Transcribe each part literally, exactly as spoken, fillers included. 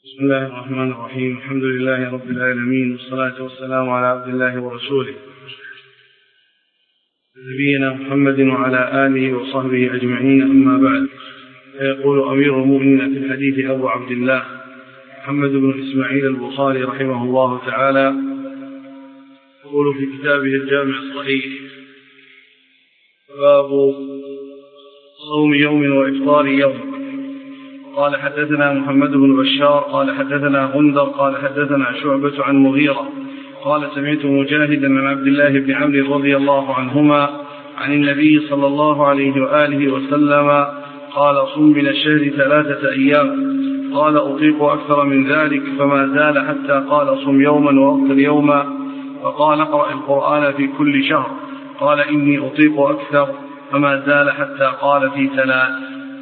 بسم الله الرحمن الرحيم. الحمد لله رب العالمين، والصلاة والسلام على عبد الله ورسوله نبينا محمد وعلى آله وصحبه أجمعين، أما بعد. فيقول أمير المؤمنين في الحديث أبو عبد الله محمد بن إسماعيل البخاري رحمه الله تعالى، يقول في كتابه الجامع الصحيح: باب صوم يوم وإفطار يوم. قال حدثنا محمد بن بشار قال حدثنا غندر قال حدثنا شعبة عن مغيرة قال سمعت مجاهدا عن عبد الله بن عمرو رضي الله عنهما عن النبي صلى الله عليه وآله وسلم قال: صم من الشهر ثلاثة أيام. قال: أطيق أكثر من ذلك، فما زال حتى قال: صم يوما وأفطر يوما. فقال: اقرأ القرآن في كل شهر. قال: إني أطيق أكثر، فما زال حتى قال: في ثلاث.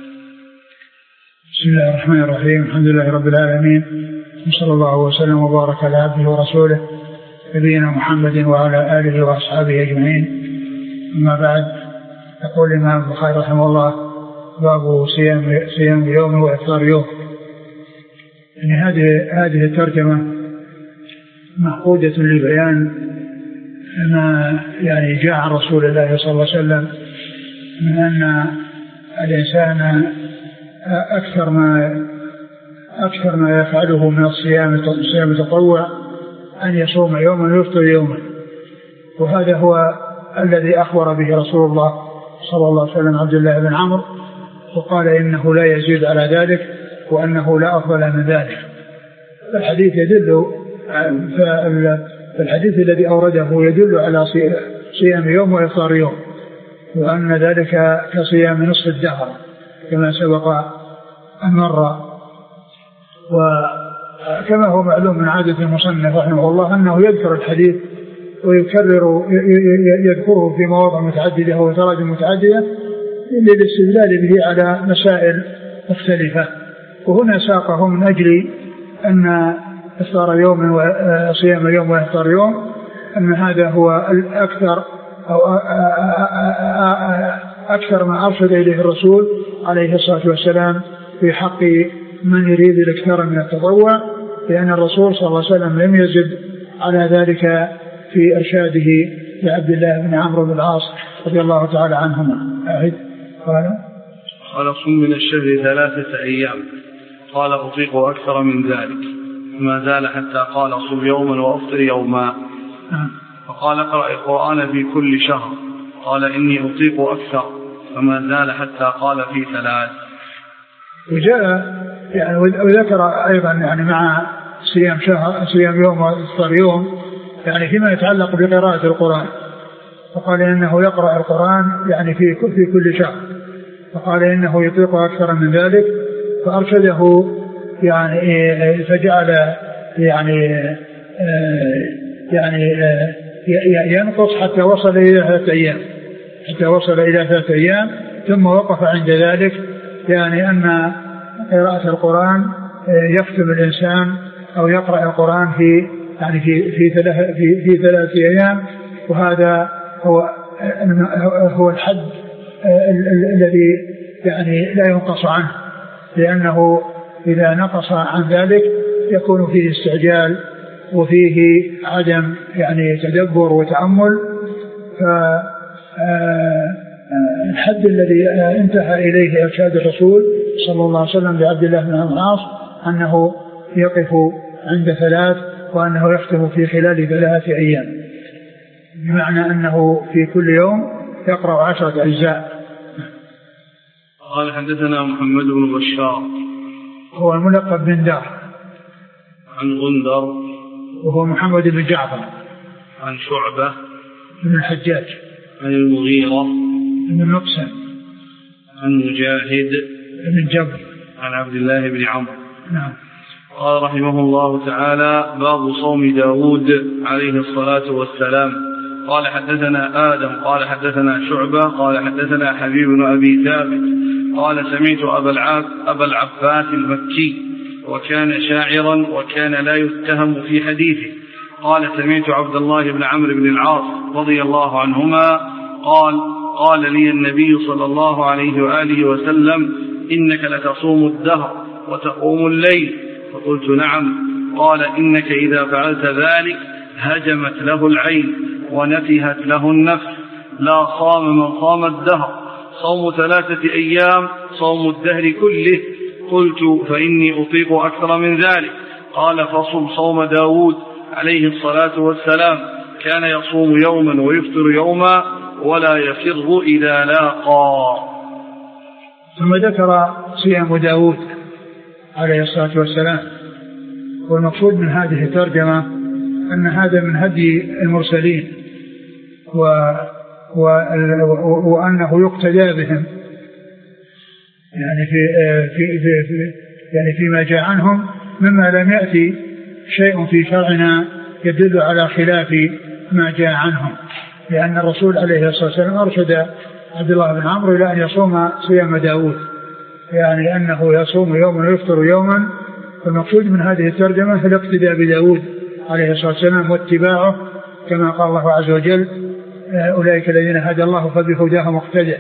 بسم الله الرحمن الرحيم. الحمد لله رب العالمين، وصلى الله وسلم وبارك على عبده ورسوله نبينا محمد وعلى آله وأصحابه أجمعين، أما بعد. يقول الإمام البخاري رحمه الله: باب صيام صيام يوم وإفطار يوم. يعني هذه هذه الترجمة معقودة لبيان ما يعني جاء عن رسول الله صلى الله عليه وسلم من أن الإنسان أكثر ما أكثر ما يفعله من الصيام الصيام التطوع أن يصوم يوما ويفطر يوما، وهذا هو الذي أخبر به رسول الله صلى الله عليه وسلم عبد الله بن عمرو، وقال إنه لا يزيد على ذلك وأنه لا أفضل من ذلك. الحديث يدل فالحديث الذي أورده يدل على صيام يوم وإفطار يوم، وأن ذلك كصيام نصف الدهر كما سبق أن مر. وكما هو معلوم من عادة المصنف رحمه الله أنه يذكر الحديث ويكرر يذكره في مواضع متعددة وتراجم متعددة للاستدلال به على مسائل مختلفة. وهنا ساقه من أجل أن إفطار يوم وصيام يوم وإفطار يوم أن هذا هو الأكثر أو أكثر ما أرشد إليه الرسول عليه الصلاة والسلام في حق من يريد الإكثار من التطوع، لأن الرسول صلى الله عليه وسلم لم يزد على ذلك في إرشاده لعبد الله بن عمرو بن العاص رضي الله تعالى عنهما. أعد. قال: قال: صم من الشهر ثلاثة أيام. قال: أطيق أكثر من ذلك، ما زال حتى قال: صم يوما وأفطر يوما. فقال: اقرأ القرآن في كل شهر. قال: إني أطيق أكثر، فما زال حتى قال: في ثلاث. وجاء يعني وذكر أيضا يعني مع صيام شهر صيام يوم وإفطار يوم يعني فيما يتعلق بقراءة القرآن، فقال إنه يقرأ القرآن يعني في في كل شهر، فقال إنه يطيق أكثر من ذلك، فأرشده يعني فجعل يعني يعني ينقص حتى وصل إلى ثلاثة أيام حتى وصل إلى ثلاثة أيام ثم وقف عند ذلك، يعني أن قراءة القرآن يختم الإنسان أو يقرأ القرآن في يعني في في ثلاث في, في ثلاث أيام، وهذا هو هو الحد الذي يعني لا ينقص عنه، لأنه إذا نقص عن ذلك يكون فيه استعجال وفيه عدم يعني تدبر وتأمل. فالحد الذي انتهى إليه إرشاد الرسول صلى الله عليه وسلم لعبد الله بن عمرو بن العاص أنه يقف عند ثلاث، وأنه يختم في خلال ثلاثة أيام، بمعنى أنه في كل يوم يقرأ عشرة أجزاء. قال: حدثنا محمد بن بشار هو الملقب بن دار، عن غندر وهو محمد بن جعفر، عن شعبة بن الحجاج، عن المغيرة بن المقسم، عن مجاهد بن جبر، عن عبد الله بن عمرو. نعم. قال رحمه الله تعالى: باب صوم داود عليه الصلاة والسلام. قال: حدثنا آدم قال حدثنا شعبة قال حدثنا حبيب بن أبي ثابت قال: سمعت أبا العاب أبا العباس المكي، وكان شاعرا وكان لا يتهم في حديثه. قال: سمعت عبد الله بن عمرو بن العاص رضي الله عنهما قال: قال لي النبي صلى الله عليه وآله وسلم: إنك لتصوم الدهر وتقوم الليل فقلت نعم. قال إنك إذا فعلت ذلك هجمت له العين ونفهت له النفس. لا صام من صام الدهر، صوم ثلاثة أيام صوم الدهر كله. قلت فإني أطيق أكثر من ذلك. قال فصم صوم داود عليه الصلاة والسلام، كان يصوم يوما ويفطر يوما ولا يفر إذا لاقى. ثم ذكر صيام داود عليه الصلاة والسلام. والمقصود من هذه الترجمة أن هذا من هدي المرسلين و و وأنه يقتدى بهم، يعني في في في, في يعني فيما جاء عنهم مما لم يأتي شيء في شرعنا يدل على خلاف ما جاء عنهم، لأن الرسول عليه الصلاة والسلام أرشد عبد الله بن عمرو إلى أن يصوم صيام داود، يعني أنه يصوم يوما ويفطر يوما. فالمقصود من هذه الترجمة الاقتداء بداود عليه الصلاة والسلام واتباعه، كما قال الله عز وجل أولئك الذين هدى الله فبهداه مقتدى.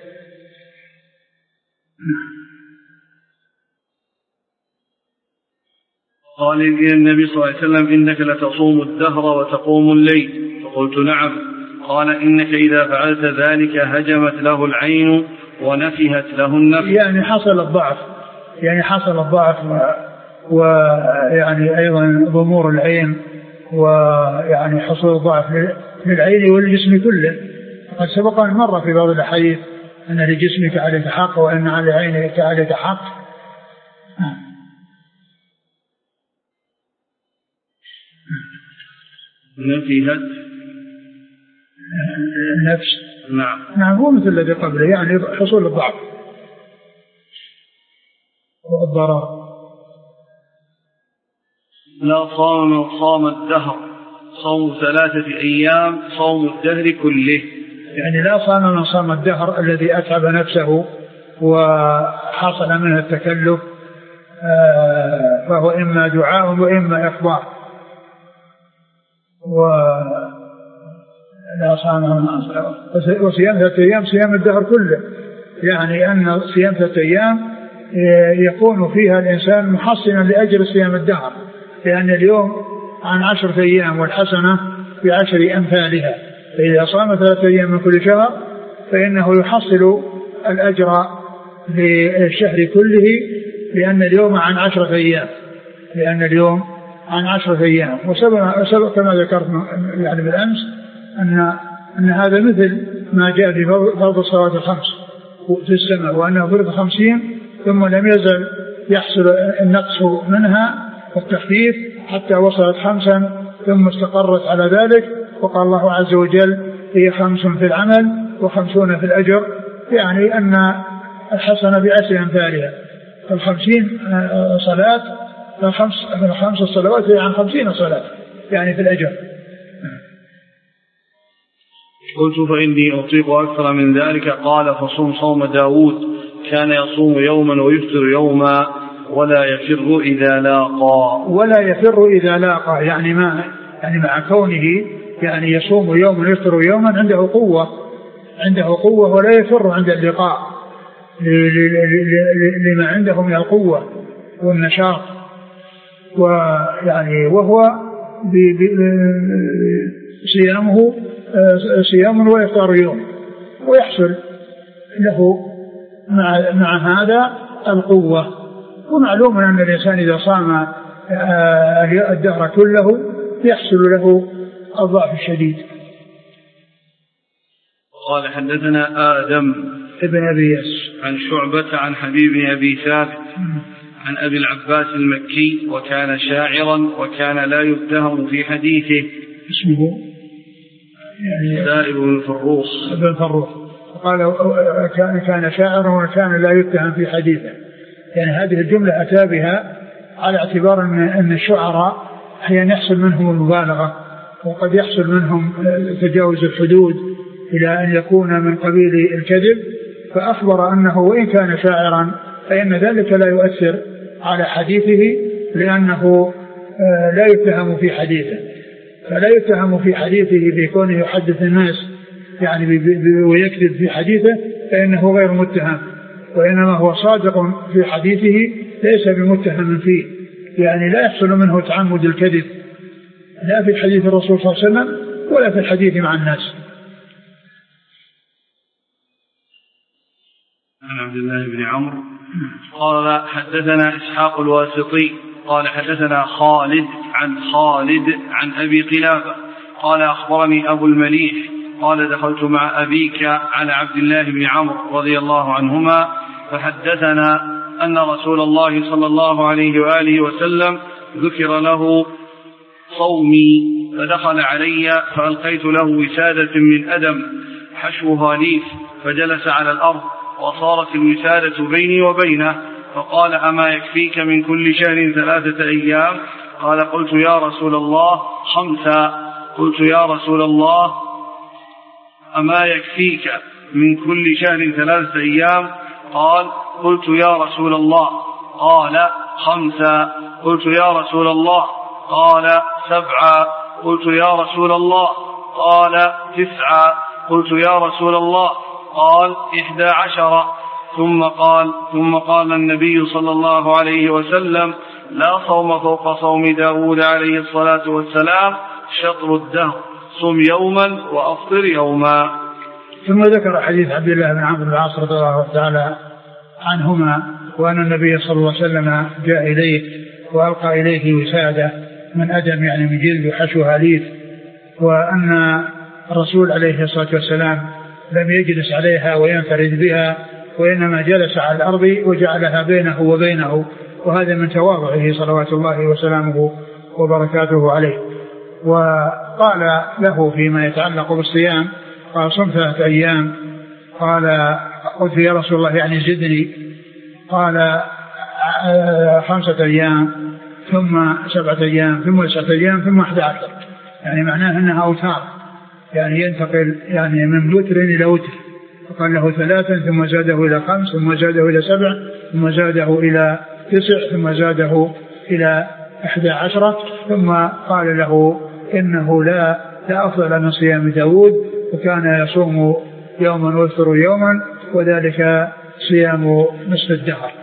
قال لي النبي صلى الله عليه وسلم إنك لتصوم الدهر وتقوم الليل، فقلت نعم. قال إنك إذا فعلت ذلك هجمت له العين ونفهت له النفس. يعني حصل الضعف، يعني حصل الضعف ويعني أيضا ضمور العين، ويعني حصول الضعف للعين والجسم كله. قد سبق أن مر في بعض الأحاديث أن لجسمك عليك حق وأن على عينك عليك حق. نفهت النفس. نعم نعم هو مثل الذي قبله، يعني حصول الضعف والضرر. لا صام من صام الدهر، صوم ثلاثة أيام صوم الدهر كله. يعني لا صام من صام الدهر الذي أتعب نفسه وحصل منه التكلف، فهو إما دعاء وإما إخبار. ولا صام من وصيام ثلاثة أيام صيام الدهر كله، يعني أن صيام ثلاثة أيام يكون فيها الإنسان محصنا لأجر صيام الدهر، لأن اليوم عن عشرة أيام والحسنة بعشر أمثالها، فإذا صام ثلاثة أيام من كل شهر فإنه يحصل الأجر للشهر كله، لأن اليوم عن عشرة أيام لأن اليوم عن عشرة أيام. وسبق كما ذكرت يعني بالأمس أن أن هذا مثل ما جاء في فرض الصلوات الخمس في السماء، وأنه فرض خمسين ثم لم يزل يحصل النقص منها والتخفيف حتى وصلت خمسا ثم استقرت على ذلك. وقال الله عز وجل هي خمس في العمل وخمسون في الأجر، يعني أن الحسنة بعشر أمثالها. فالخمسين صلاة الخمس الخمس الصلوات هي عن خمسين صلاة يعني في الأجر. قلت فإني أطيق أكثر من ذلك. قال فصوم صوم داود، كان يصوم يوما ويفطر يوما ولا يفر إذا لاقى. ولا يفر إذا لاقى يعني ما يعني مع كونه يعني يصوم يوما ويفطر يوما عنده قوة عنده قوة ولا يفر عند اللقاء لما عنده من القوة والنشاط، ويعني وهو صيامه صيام ويفطر يوم، ويحصل له مع مع هذا القوة. ومعلوم أن الإنسان إذا صام الدهر كله يحصل له الضعف الشديد. قال حدثنا آدم ابن أبي ياس عن شعبة عن حبيب أبي ثابت عن أبي العباس المكي، وكان شاعرا وكان لا يتهم في حديثه. اسمه يعني سائب بن الفروخ ابن الفروخ. قال كان كان شاعرا وكان لا يتهم في حديثه، يعني هذه الجملة أتى بها على اعتبار أن الشعراء أحيانا يحصل منهم المبالغة، وقد يحصل منهم تجاوز الحدود إلى أن يكون من قبيل الكذب، فأخبر أنه وإن كان شاعرا فإن ذلك لا يؤثر على حديثه، لأنه لا يتهم في حديثه فلا يتهم في حديثه بكونه يحدث الناس يعني ويكذب في حديثه، فإنه غير متهم، وإنما هو صادق في حديثه ليس بمتهم فيه، يعني لا يحصل منه تعمد الكذب لا في حديث الرسول صلى الله عليه وسلم ولا في الحديث مع الناس. عن عبد الله بن عمرو قال حدثنا إسحاق الواسطي قال حدثنا خالد عن خالد عن أبي قلابة قال أخبرني أبو المليح قال دخلت مع أبيك على عبد الله بن عمرو رضي الله عنهما فحدثنا أن رسول الله صلى الله عليه وآله وسلم ذكر له صومي فدخل علي فألقيت له وسادة من أدم حشوها ليف فجلس على الأرض وصارت الوسادة بيني وبينه فقال أما يكفيك من كل شهر ثلاثة أيام؟ قال قلت يا رسول الله خمسة. قلت يا رسول الله أما يكفيك من كل شهر ثلاثة أيام؟ قال قلت يا رسول الله قال خمسة. قلت يا رسول الله قال سبعة. قلت يا رسول الله قال تسعة. قلت يا رسول الله قال إحدى عشر. ثم قال ثم قال النبي صلى الله عليه وسلم لا صوم فوق صوم داود عليه الصلاة والسلام شطر الدهر صم يوما وأفطر يوما. ثم ذكر حديث عبد الله بن عمرو بن العاص رضي الله تعالى عنهما وأن النبي صلى الله عليه وسلم جاء إليه وألقى إليه وسادة من أدم يعني من جلد حشوها ليف وأن الرسول عليه الصلاة والسلام لم يجلس عليها وينفرد بها وإنما جلس على الأرض وجعلها بينه وبينه وهذا من تواضعه صلوات الله وسلامه وبركاته عليه. وقال له فيما يتعلق بالصيام قال صم ثلاثة أيام. قال قلت يا رسول الله يعني زدني. قال خمسة أيام ثم سبعة أيام ثم تسعة أيام ثم أحد عشر يعني معناه أنها أوتار يعني ينتقل يعني من وتر إلى وتر. فقال له ثلاثا ثم زاده إلى خمس ثم زاده إلى سبع ثم زاده إلى تسع ثم زاده إلى أحد عشرة ثم قال له إنه لا لا أفضل من صيام داود وكان يصوم يوما ويفطر يوما وذلك صيام نصف الدهر.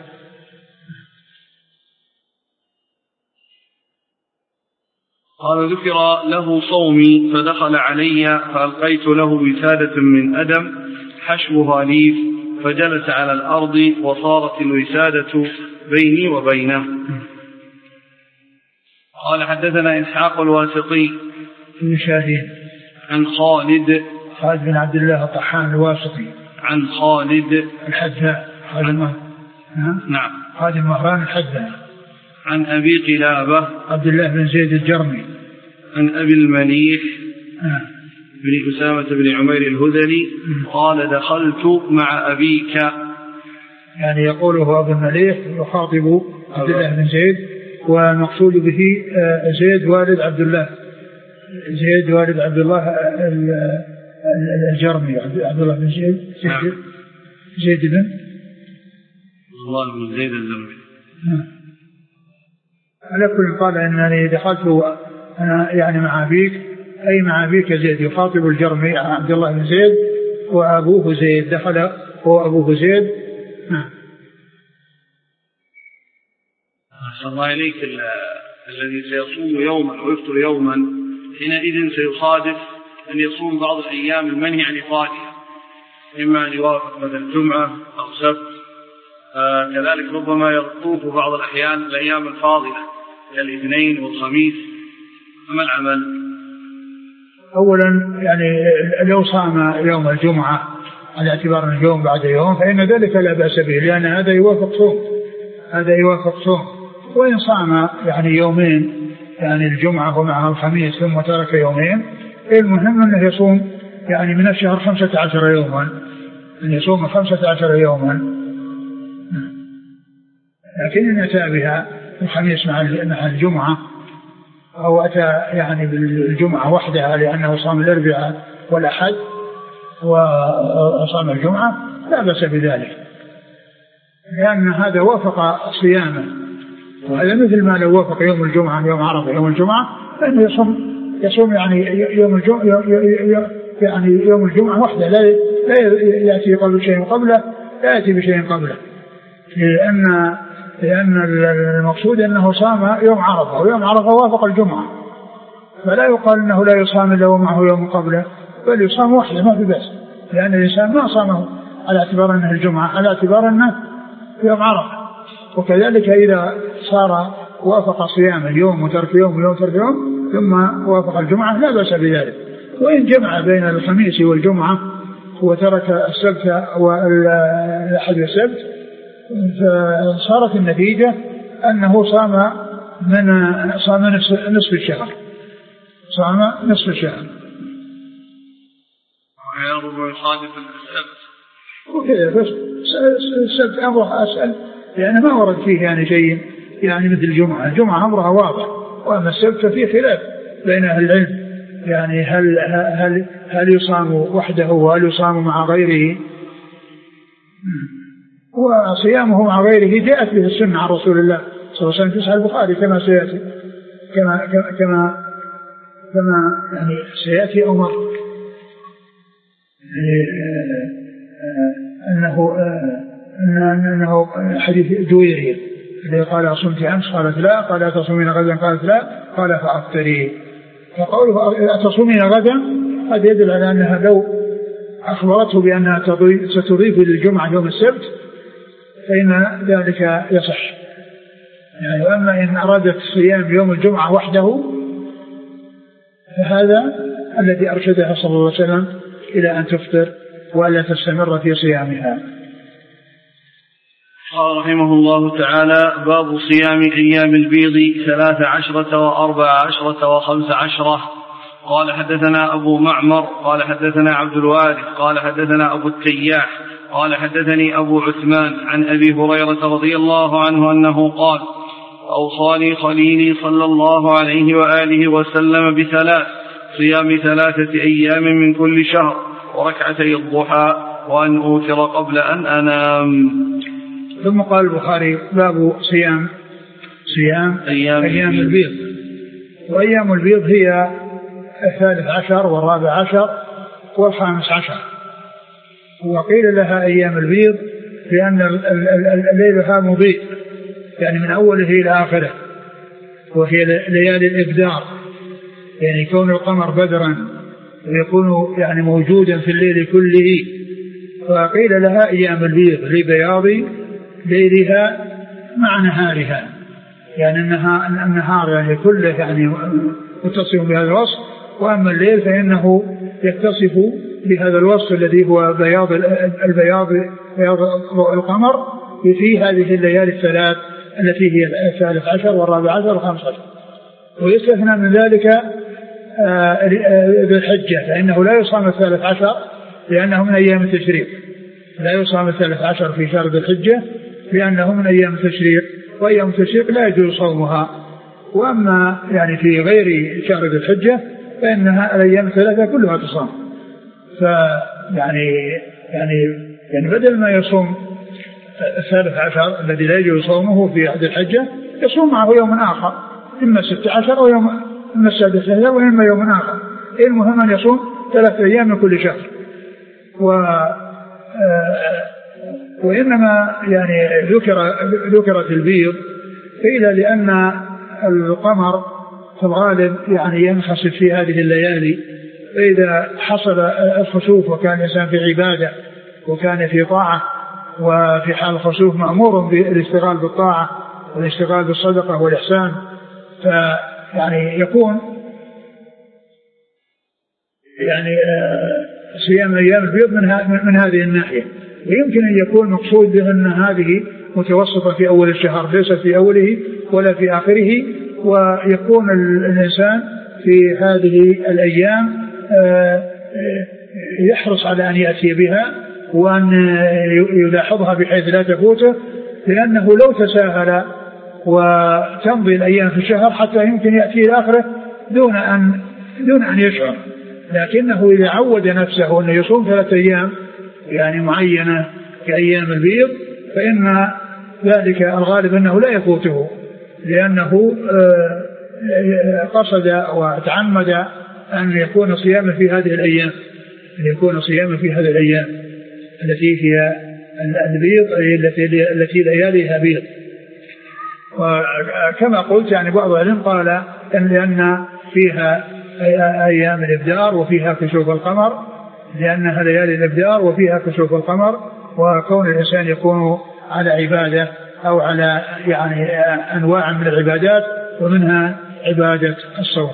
قال ذكر له صومي فدخل علي فألقيت له وسادة من أدم حشوها ليف فجلس على الأرض وصارت الوسادة بيني وبينه. قال حدثنا إسحاق الواسطي عن خالد خالد بن عبد الله الطحان الواسطي عن خالد الحذاء عن نعم خالد مهران الحذاء عن أبي قلابة عبد الله بن زيد الجرمي عن أبي المليح بن أسامة بن عمير الهذلي قال دخلت مع أبيك يعني يقوله أبو المليح يخاطب عبد الله بن زيد والمقصود به زيد والد عبد الله زيد والد عبد الله الجرمي عبد الله بن زيد زيد, زيد بن الله بن زيد الجرمي. على كل قال أنني دخلت أنا يعني مع أبيك أي مع أبيك زيد يخاطب الجرمي عبد الله بن زيد وأبوه زيد دخل هو أبوه زيد. نعم. أحسن الله إليك الذي سيصوم يوما ويفطر يوما حينئذ سيصادف أن يصوم بعض الأيام المنهي عن إفرادها إما أن يوافق مثل الجمعة أو سبت آه كذلك ربما يطوف بعض الأحيان الأيام الفاضلة كالاثنين والخميس. أما العمل أولا يعني لو صام يوم الجمعة على اعتبار اليوم بعد يوم فإن ذلك لا بأس به لأن هذا يوافق صوم هذا يوافق صوم. وإن صام يعني يومين يعني الجمعة ومعها الخميس ثم ترك يومين المهم أنه يصوم يعني من الشهر خمسة عشر يوما أن يصوم خمسة عشر يوما. لكن إن أتى بها الخميس مع الجمعة أو أتى يعني بالجمعة وحدها لأنه صام الأربعاء والأحد وصام الجمعة لا بأس بذلك لأن هذا وافق صيامه. وهذا مثل ما لو وافق يوم الجمعة يوم عرفة يوم الجمعة فإنه يصوم يصوم يعني يوم الجمعة يعني يوم الجمعة وحده لا لا يأتي قبل شيء قبله لا يأتي بشيء قبله لأن لأن المقصود أنه صام يوم عرفة، ويوم عرفة وافق الجمعة، فلا يقال أنه لا يصام إلا ومعه يوم قبله، بل يصام وحده ما في بأس، لأن الإنسان ما صامه على اعتبار أنه الجمعة، على اعتبار أنه يوم عرفة. وكذلك إذا صار وافق صيام اليوم وترك يوم ويوم ترك يوم ثم وافق الجمعة لا بأس بذلك. وإن جمع بين الخميس والجمعة وترك السبت والأحد والسبت فصارت النتيجة أنه صام من صام نصف الشهر، صام نصف الشهر. ويربع يخالف السبت وكذا بس السبت أمره أسأل، لأنه ما ورد فيه يعني شيء يعني مثل الجمعة، الجمعة أمرها واضح، وأما السبت فيه خلاف بين أهل العلم، يعني هل هل هل يصام وحده وهل يصام مع غيره؟ وصيامه مع غيره جاءت به السنة عن رسول الله صلى الله عليه وسلم في صحيح البخاري كما سيأتي كما كما كما, كما يعني سيأتي أمر يعني أنه أنه حديث جويرية الذي قال أصمت أمس قالت لا، قال أتصومين غدا قالت لا، قال فأفطري. فقوله أتصومين غدا هذا يدل على أنها لو أخبرته بأنها ستضيف للجمعة يوم السبت فإن ذلك يصح يعني. وأما إن أرادت صيام يوم الجمعة وحده فهذا الذي أرشدها صلى الله عليه وسلم إلى أن تفطر ولا تستمر في صيامها. قال رحمه الله تعالى: باب صيام أيام البيض ثلاث عشرة وأربع عشرة وخمس عشرة. قال حدثنا أبو معمر قال حدثنا عبد الوارث قال حدثنا أبو التياح قال حدثني أبو عثمان عن أبي هريرة رضي الله عنه أنه قال: أوصاني خليلي صلى الله عليه وآله وسلم بثلاث: صيام ثلاثة أيام من كل شهر، وركعتي الضحى، وأن أوتر قبل أن أنام. ثم قال البخاري: باب صيام صيام أيام, أيام البيض. وأيام البيض هي الثالث عشر والرابع عشر والخامس عشر. وقيل لها أيام البيض لأن الليلها مضيء يعني من أوله إلى آخره، وهي ليالي الإبدار يعني كون القمر بدرا ويكون يعني موجودا في الليل كله، فقيل لها أيام البيض لبياض ليلها مع نهارها، يعني أنها النهار يعني كله يعني متصف بهذا الوصف، وأما الليل فإنه يتصف بهذا الوصف الذي هو بياض البياض بياض القمر في هذه الليالي الثلاث التي هي الثالث عشر والرابع عشر والخامس عشر. ويستثنى من ذلك ذي الحجة، فإنه لا يصام الثالث عشر لأنه من أيام التشريق، لا يصام الثالث عشر في شهر ذي الحجة لأنه من أيام التشريق، وأيام التشريق لا يجوز صومها. وأما يعني في غير شهر ذي الحجة فإنها الأيام الثلاثة كلها تصام. فيعني يعني يعني بدل ما يصوم الثالث عشر الذي لا يجوز صومه في ذي الحجة يصوم معه يوم آخر، إما الست عشر أو يوم إما السادس عشر وإما يوم آخر، المهم أن يصوم ثلاثة أيام من كل شهر. و وإنما يعني ذكر ذكرت البيض قيل لأن القمر في الغالب يعني ينخسف في هذه الليالي، فإذا حصل الخسوف وكان الإنسان في عبادة وكان في طاعة، وفي حال الخسوف مأمور بالاشتغال بالطاعة والاشتغال بالصدقة والإحسان، فيعني يكون يعني صيام أيام البيض من, من هذه الناحية. ويمكن أن يكون مقصود بأن هذه متوسطة في أول الشهر ليس في أوله ولا في آخره، ويكون الإنسان في هذه الأيام يحرص على أن يأتي بها وأن يلاحظها بحيث لا تفوته، لأنه لو تساهل وتمضي الأيام في الشهر حتى يمكن يأتي إلى آخره دون أن دون أن يشعر. لكنه إذا عود نفسه أن يصوم ثلاثة أيام يعني معينة كأيام البيض فإن ذلك الغالب أنه لا يفوته، لأنه قصد وتعمد أن يكون صياما في هذه الأيام، أن يكون صياما في هذه الأيام التي هي البيض التي التي لياليها بيض. وكما قلت يعني بعض العلم قال إن لأن فيها أيام الإبدار وفيها كسوف القمر، لأنها ليالي الإبدار وفيها كسوف القمر، وكون الإنسان يكون على عبادة أو على يعني أنواع من العبادات ومنها عبادة الصوم.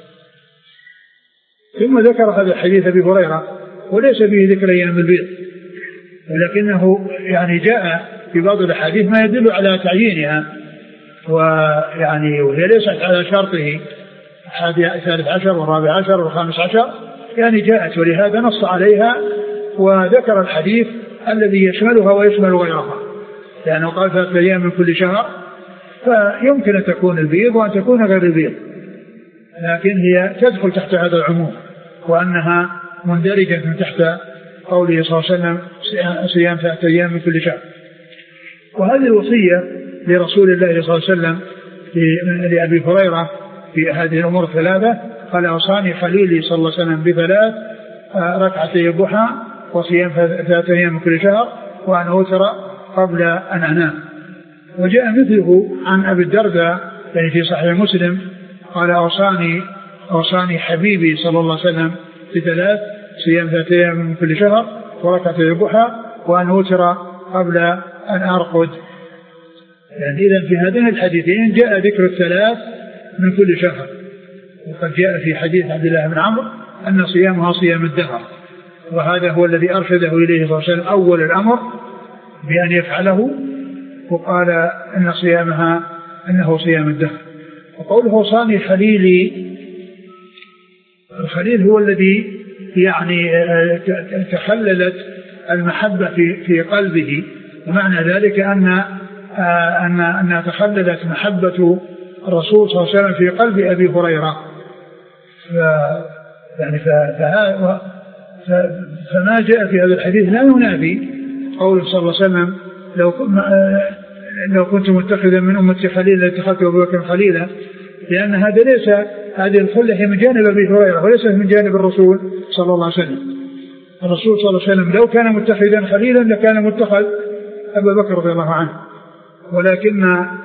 ثم ذكر هذا الحديث أبي هريرة وليس فيه ذكر أيام البيض، ولكنه يعني جاء في بعض الأحاديث ما يدل على تعيينها، ويعني وهي ليست على شرطه الثالث عشر والرابع عشر والخامس عشر، يعني جاءت ولهذا نص عليها وذكر الحديث الذي يشملها ويشمل غيرها، لأنه قال ثلاثة أيام من كل شهر، فيمكن أن تكون البيض وأن تكون غير البيض، لكن هي تدخل تحت هذا العموم، وأنها مندرجة من تحت قوله صلى الله عليه وسلم صيام ثلاثة أيام من كل شهر. وهذه الوصية لرسول الله صلى الله عليه وسلم لأبي هريرة في هذه الأمور الثلاثة، قال أوصاني خليلي صلى الله عليه وسلم بثلاث: ركعتي الضحى وصيام ثلاثة أيام من كل شهر وأن أوتر قبل أن أنام. وجاء مثله عن أبي الدرداء يعني في صحيح مسلم قال أوصاني أوصاني حبيبي صلى الله عليه وسلم بثلاث: صيام ثلاثة أيام من كل شهر وركعتي الضحى وأن أوتر قبل أن أرقد. يعني إذن في هذين الحديثين جاء ذكر الثلاث من كل شهر، وقد جاء في حديث عبد الله بن عمرو أن صيامها صيام الدهر، وهذا هو الذي أرشده إليه صلى الله عليه وسلم أول الأمر بأن يفعله، وقال أن صيامها أنه صيام الدهر. وقوله صاني خليلي، الخليل هو الذي يعني تخللت المحبة في في قلبه، ومعنى ذلك أن أن أن تخللت محبة الرسول صلى الله عليه وسلم في قلب أبي هريرة. ف يعني فها فما جاء في هذا الحديث لا ينافي قول صلى الله عليه وسلم: لو لو كنت متخذا من أمتي خليلا لاتخذت أبو بكر خليلا، لأن هذا ليس هذه الخلة هي من جانب أبي هريرة وليس من جانب الرسول صلى الله عليه وسلم. الرسول صلى الله عليه وسلم لو كان متخذا خليلا لكان متخذ أبا بكر رضي الله عنه، ولكن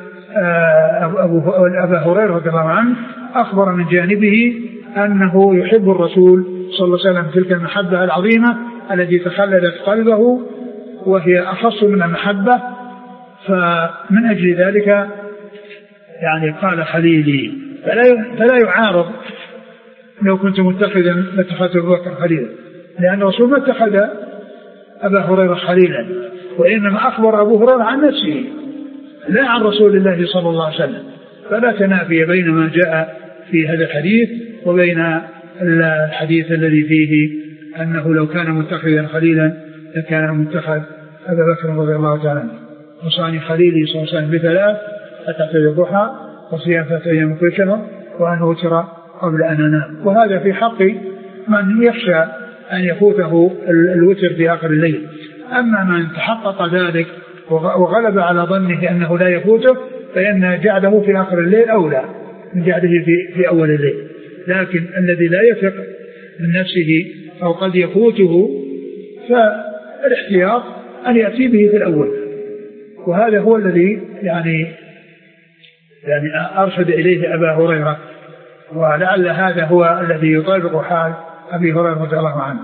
أبا هريرة رضي الله عنه أخبر من جانبه أنه يحب الرسول صلى الله عليه وسلم تلك المحبة العظيمة التي تخلدت قلبه، وهي أخص من المحبة، فمن أجل ذلك يعني قال خليلي، فلا فلا يعارض لو كنت متخذا لاتخذت أبو بكر خليلا، لأن الرسول ما اتخذ أبا هريرة خليلا، وإنما أخبر أبو هريرة عن نفسه لا عن رسول الله صلى الله عليه وسلم، فلا تنافي بين ما جاء في هذا الحديث وبين الحديث الذي فيه أنه لو كان متخذا خليلا لكان متخذ أبا بكر رضي الله تعالى عنه. وصاني خليلي صلى الله عليه وسلم بثلاث: ركعتي الضحى وصيام ثلاثة أيام من كل شهر وأن أوتر قبل أن أنام. وهذا في حق من يخشى أن يفوته الوتر في آخر الليل. أما من تحقق ذلك وغلب على ظنه أنه لا يفوته فإن جعله في آخر الليل أولى من جعله في, في أول الليل، لكن الذي لا يثق من نفسه أو قد يفوته فالاحتياط أن يأتي به في الأول، وهذا هو الذي يعني يعني أرشد إليه أبا هريرة، ولعل هذا هو الذي يطابق حال أبي هريرة رضي الله عنه.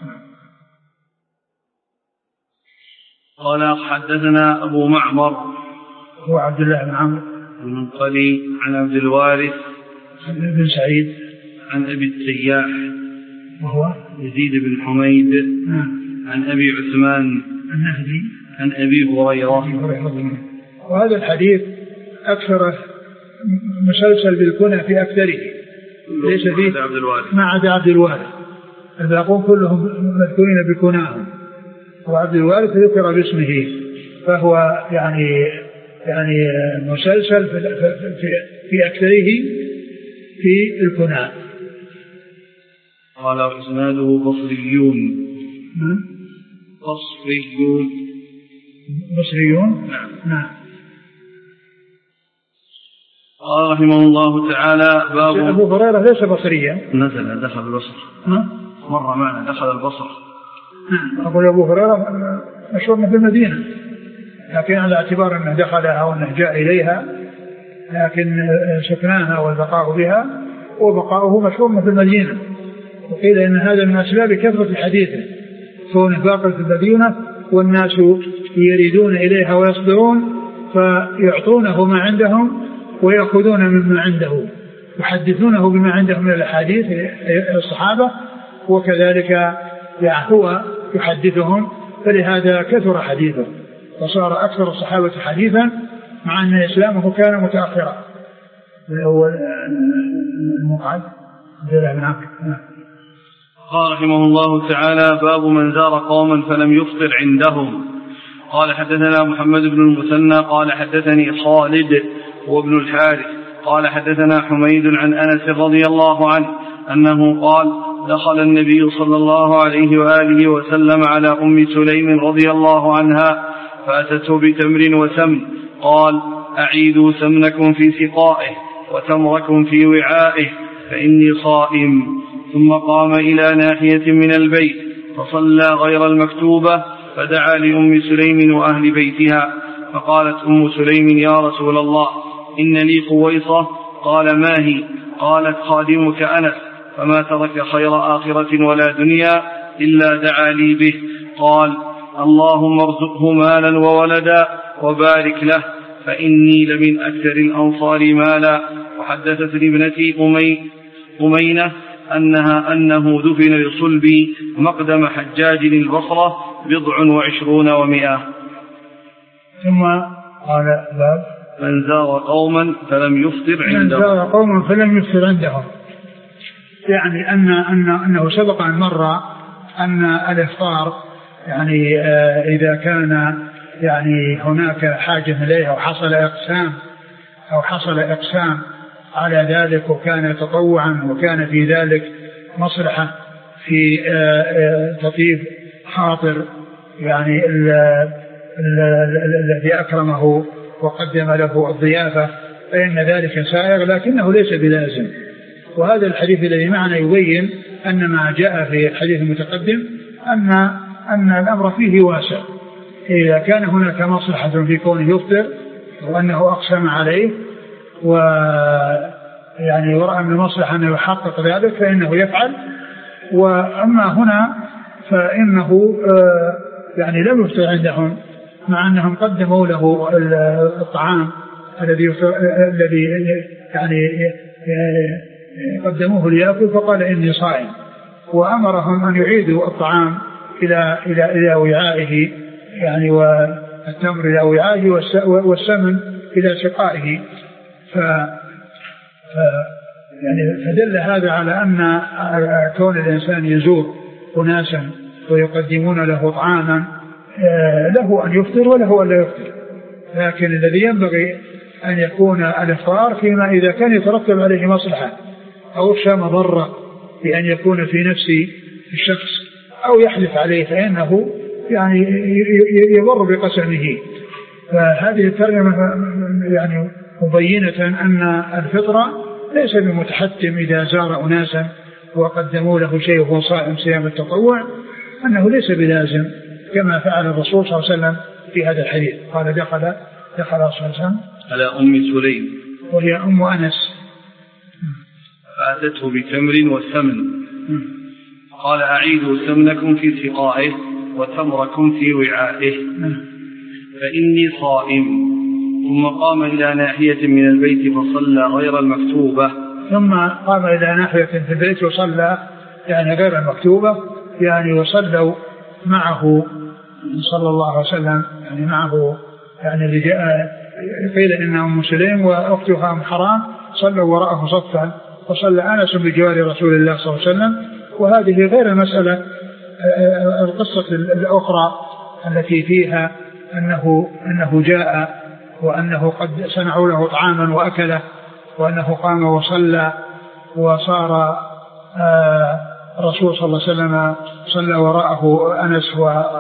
قال حدثنا أبو معمر هو عبد الله بن عمرو المنقلي عن عبد الوارث بن سعيد عن أبي التياح وهو يزيد بن حميد عن أبي عثمان النهدي عن أبي هريرة. وهذا الحديث أكثر مسلسل بالكنى في أكثره، ليس فيه ما عدا عبد الوارث، الباقون كلهم مذكورين بكناهم، وعبد الوارث ذكر باسمه، فهو يعني يعني مسلسل في, في, في أكثره في الكنى. قال إسناده بصريون بصريون بصريون نعم نعم. قال رحمه الله تعالى: باب أبو هريرة ليس بصريا، نزل دخل البصر، مر معنا دخل البصر. أقول أبو هريرة مشهور في المدينة، لكن على اعتبار أنه دخلها أو أنه جاء إليها لكن سكنانها والبقاء بها وبقاؤه مشهور في المدينة، وقيل إن هذا من أسباب كثرة حديثه كونه باقي في المدينة والناس يريدون إليها ويصدرون فيعطونه ما عندهم ويأخذون مما عنده، يحدثونه بما عندهم من الأحاديث الصحابة، وكذلك يعني هو يحدثهم، فلهذا كثر حديثه وصار أكثر الصحابة حديثا مع أن إسلامه كان متأخرا. هو المقعد قال رحمه الله تعالى: باب من زار قوما فلم يفطر عندهم. قال حدثنا محمد بن المثنى قال حدثني خالد وابن الحارث قال حدثنا حميد عن أنس رضي الله عنه أنه قال: دخل النبي صلى الله عليه وآله وسلم على أم سليم رضي الله عنها فأتته بتمر وسمن، قال: أعيدوا سمنكم في سقائه وتمركم في وعائه فإني صائم. ثم قام إلى ناحية من البيت فصلى غير المكتوبة، فدعا لأم سليم وأهل بيتها، فقالت أم سليم: يا رسول الله، إن لي قويصة. قال: ما هي؟ قالت: خادمك أنس، فما ترك خير آخرة ولا دنيا إلا دعا لي به. قال: اللهم ارزقه مالا وولدا وبارك له، فإني لمن أكثر الأنصار مالا. وحدثتني ابنتي أمي أمينة أنها أنه دفن لصلبي مقدم حجاج البصرة بضع وعشرون ومئة. ثم قال: باب من زار قوما فلم يفطر عندهم. من زار قوما فلم يفطر عندهم، يعني أن أن أنه سبق أن مر أن الإفطار يعني آه إذا كان يعني هناك حاجة إليه أو حصل إقسام أو حصل إقسام على ذلك وكان تطوعا وكان في ذلك مصلحة في آه آه تطيب خاطر يعني الذي أكرمه وقدم له الضيافة، فإن ذلك سائغ لكنه ليس بلازم. وهذا الحديث الذي معنا يبين أن ما جاء في الحديث المتقدم أن أن الأمر فيه واسع، إذا كان هناك مصلحة في كونه يفطر وأنه أقسم عليه ويعني ورأى من المصلحة أنه يحقق ذلك فإنه يفعل. وأما هنا فإنه يعني لم يفطر عندهم مع أنهم قدموا له الطعام الذي الذي يعني قدموه ليأكل، فقال: إني صائم. وأمرهم أن يعيدوا الطعام إلى إلى إلى وعائه، يعني والتمر إلى وعائه والسمن إلى سقائه. ف يعني فدل هذا على أن كون الإنسان يزور أناسا ويقدمون له طعاما له أن يفطر وله أن لا يفطر، لكن الذي ينبغي أن يكون الإفطار فيما إذا كان يترتب عليه مصلحة أو يخشى مضرة بأن يكون في نفس الشخص أو يحلف عليه فإنه يعني يضر بقسمه. فهذه الترجمة يعني مبينة أن الفطرة ليس بمتحتم إذا زار أناسا وقدموا له شيء وهو صائم صيام التطوع، أنه ليس بلازم كما فعل الرسول صلى الله عليه وسلم في هذا الحديث. قال: دخل دخل صلى الله عليه وسلم على أم سليم وهي أم أنس فأتته بتمر وسمن، قال: أعيدوا سمنكم في سقائه وتمركم في وعائه فإني صائم. ثم قام إلى ناحية من البيت فصلى غير المكتوبة. ثم قام إلى ناحية في البيت وصلى يعني غير المكتوبة، يعني وصلوا معه صلى الله عليه وسلم، يعني معه يعني اللي جاء قيل إن أم سليم وأختها أم حرام صلوا وراءه صفا، وصلى أنس بجوار رسول الله صلى الله عليه وسلم. وهذه غير المسألة القصة الأخرى التي فيها أنه أنه جاء وأنه قد صنعوا له طعاما وأكله، وأنه قام وصلى وصار الرسول صلى الله عليه وسلم صلى وراءه أنس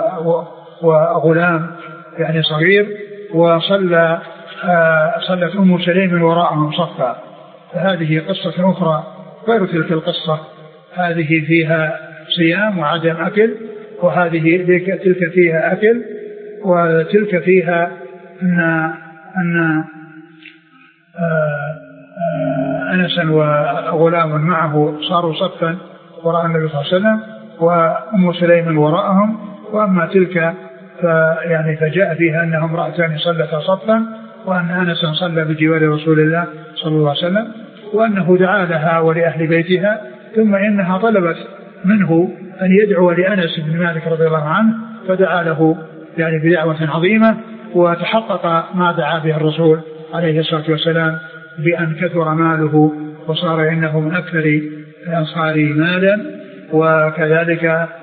وغلام يعني صغير، وصلى صلت أم سليم وراءهم صفا. فهذه قصة أخرى غير تلك القصة، هذه فيها صيام وعدم أكل، وهذه تلك فيها أكل، وتلك فيها أن أن أنسا وغلام معه صاروا صفا وراء النبي صلى الله عليه وسلم، وأم سليم وراءهم. وأما تلك فيعني فجاء فيها أنهم امرأتان صلتا صفا، وأن أنسا صلى بجوار رسول الله صلى الله عليه وسلم، وأنه دعا لها ولأهل بيتها، ثم إنها طلبت منه أن يدعو لأنس بن مالك رضي الله عنه، فدعا له يعني بدعوة عظيمة، وتحقق ما دعا به الرسول عليه الصلاة والسلام بأن كثر ماله وصار إنه من أكثر الأنصار مالا. وكذلك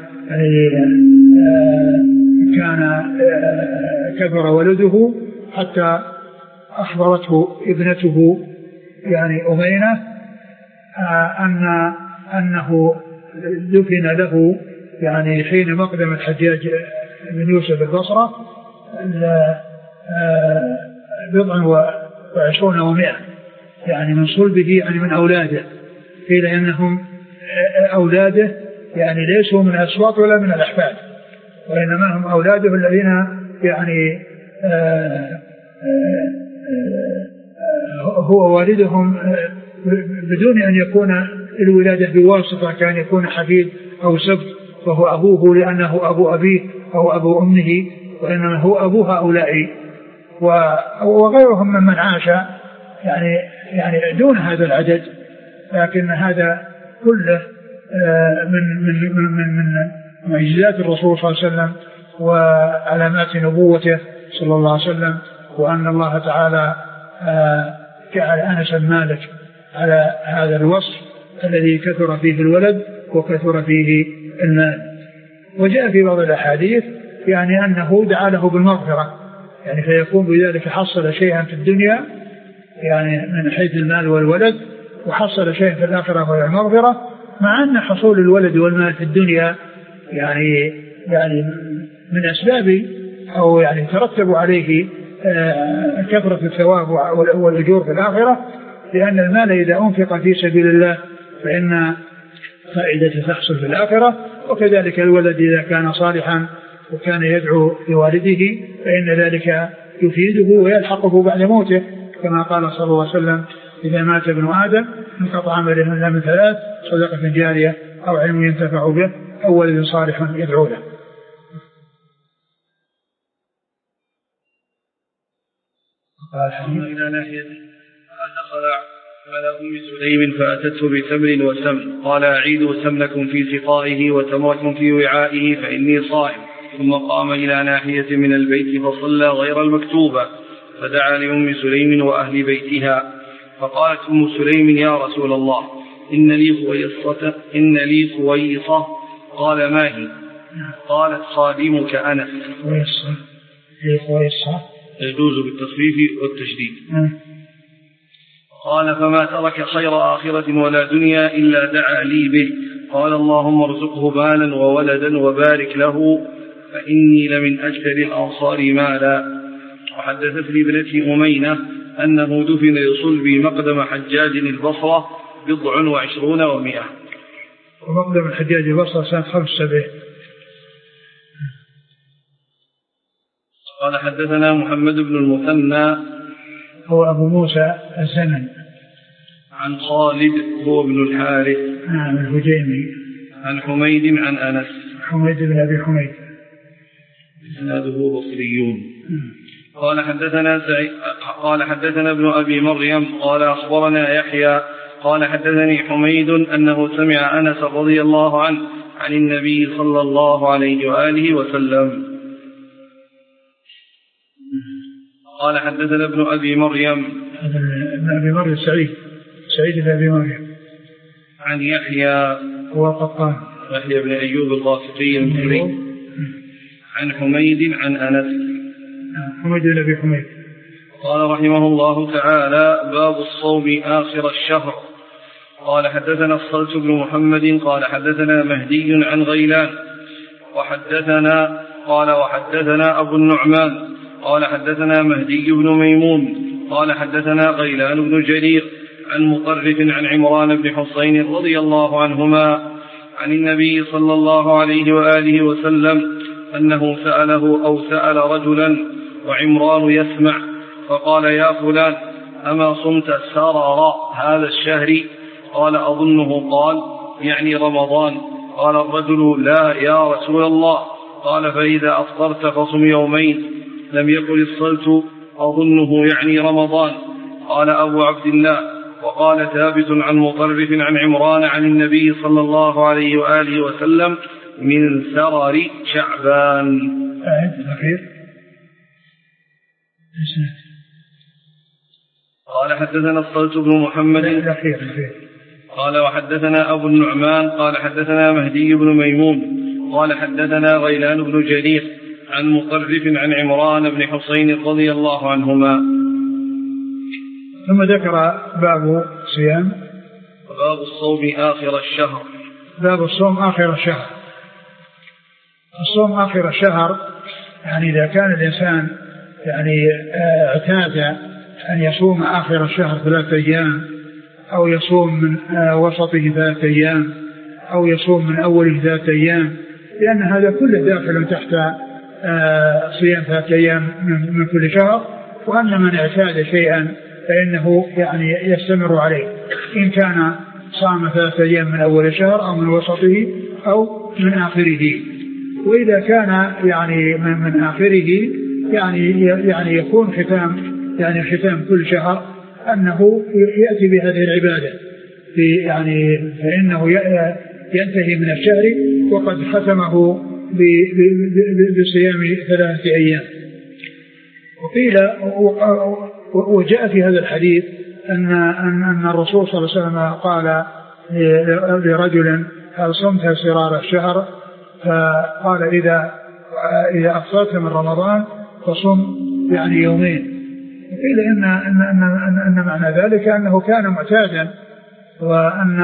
كان كثر ولده حتى أخبرته ابنته يعني أمينة أن أنه دفن له يعني حين مقدم الحجاج بن يوسف البصرة بضع وعشرون ومئة يعني من صلبه، يعني من أولاده. قيل إنهم أولاده يعني ليسوا من الأصوات ولا من الأحفاد، وإنما هم أولاده الذين يعني آآ آآ هو والدهم بدون أن يكون الولادة بواسطة، كان يكون حفيد أو سبت، وهو أبوه لأنه أبو أبيه أو أبو أمه، وإنما هو أبو هؤلاء وغيرهم ممن عاش يعني يعني دون هذا العدد. لكن هذا كله من من من من معجزات الرسول صلى الله عليه وسلم وعلامات نبوته صلى الله عليه وسلم، وأن الله تعالى جعل أنس مالك على هذا الوصف الذي كثر فيه الولد وكثر فيه المال. وجاء في بعض الأحاديث يعني أنه دعا له بالمغفرة، يعني فيكون بذلك حصل شيئا في الدنيا يعني من حيث المال والولد، وحصل شيئا في الآخرة وهي المغفرة، مع أن حصول الولد والمال في الدنيا يعني يعني من أسباب أو يعني ترتب عليه كثرة الثواب والأجور في الآخرة، لأن المال إذا أنفق في سبيل الله فإن فائدة تحصل في الآخرة. وكذلك الولد إذا كان صالحا وكان يدعو لوالده فإن ذلك يفيده ويلحقه بعد موته، كما قال صلى الله عليه وسلم: إذا مات ابن آدم انقطع عمله إلا من ثلاث: صدقة جارية أو علم ينتفع به أو ولد صالح يدعو له. قال إلى ناحية دخل على أم سليم فأتته بتمر وسمن، قال: أعيدوا سمنكم في سقائه وتمركم في وعائه فإني صائم. ثم قام إلى ناحية من البيت فصلى غير المكتوبة، فدعا لأم سليم وأهل بيتها، فقالت أم سليم: يا رسول الله، إن لي خويصة إن لي خويصة. قال: ما هي؟ قالت: خادمك أنس. يجوز بالتصريف والتشديد. قال: فما ترك خير آخرة ولا دنيا إلا دعا لي به. قال: اللهم ارزقه مالا وولدا وبارك له، فإني لمن أجل الأنصار مالا. وحدثتني ابنتي أمينة أنه دفن لصلبي مقدم حجاج البصرة بضع وعشرون ومئة. ومقدم الحجاج البصرة سنة خمس سبعين. قال: حدثنا محمد بن المثنى هو أبو موسى الزمن، عن خالد هو ابن الحارث نعم الهجيمي، عن حميد عن أنس. حميد بن أبي حميد إسناده بصريون. قال حدثنا سعيد قال حدثنا ابن أبي مريم قال أخبرنا يحيى قال حدثني حميد أنه سمع أنس رضي الله عنه عن النبي صلى الله عليه وآله وسلم. قال حدثنا ابن أبي مريم ابن أبي مريم سعيد سعيد بن أبي مريم عن يحيى وقطان يحيى بن أيوب الغافقي المصري عن حميد عن أنس. حميد بن أبي حميد. قال رحمه الله تعالى: باب الصوم آخر الشهر. قال حدثنا الصلت بن محمد قال حدثنا مهدي عن غيلان وحدثنا قال وحدثنا أبو النعمان قال حدثنا مهدي بن ميمون قال حدثنا غيلان بن جرير عن مطرف عن عمران بن حسين رضي الله عنهما عن النبي صلى الله عليه وآله وسلم أنه سأله أو سأل رجلا وعمران يسمع، فقال: يا فلان، أما صمت سرر هذا الشهر؟ قال أظنه قال يعني رمضان. قال الرجل لا يا رسول الله. قال فإذا أفطرت فصم يومين. لم يكن الصلت أظنه يعني رمضان. قال أبو عبد الله وقال ثابت عن مطرف عن عمران عن النبي صلى الله عليه وآله وسلم من سرر شعبان. قال حدثنا الصلت بن محمد قال وحدثنا أبو النعمان قال حدثنا مهدي بن ميمون قال حدثنا غيلان بن جرير عن مطرف عن عمران بن حسين رضي الله عنهما. ثم ذكر باب الصيام باب الصوم آخر الشهر. باب الصوم آخر الشهر. الصوم آخر الشهر يعني إذا كان الإنسان يعني اعتاد أن يصوم آخر الشهر ثلاثة أيام أو يصوم من وسطه ثلاثة أيام أو يصوم من أوله ثلاثة أيام، لأن هذا كله داخل تحت صيام ثلاثة أيام من كل شهر، وأن من اعتاد شيئا فإنه يعني يستمر عليه إن كان صام ثلاثة أيام من أول الشهر أو من وسطه أو من آخره. وإذا كان يعني من, من آخره يعني يعني يكون ختام يعني ختام كل شهر أنه يأتي بهذه العبادة في يعني فإنه ينتهي من الشهر وقد ختمه بصيام ثلاثة أيام. وقيل وجاء في هذا الحديث أن أن الرسول صلى الله عليه وسلم قال لرجل هل صمت سرار الشهر؟ فقال إذا إذا أفطرت من رمضان فصم يعني يومين. وقيل إن أن أن أن معنى ذلك أنه كان معتادا، وأن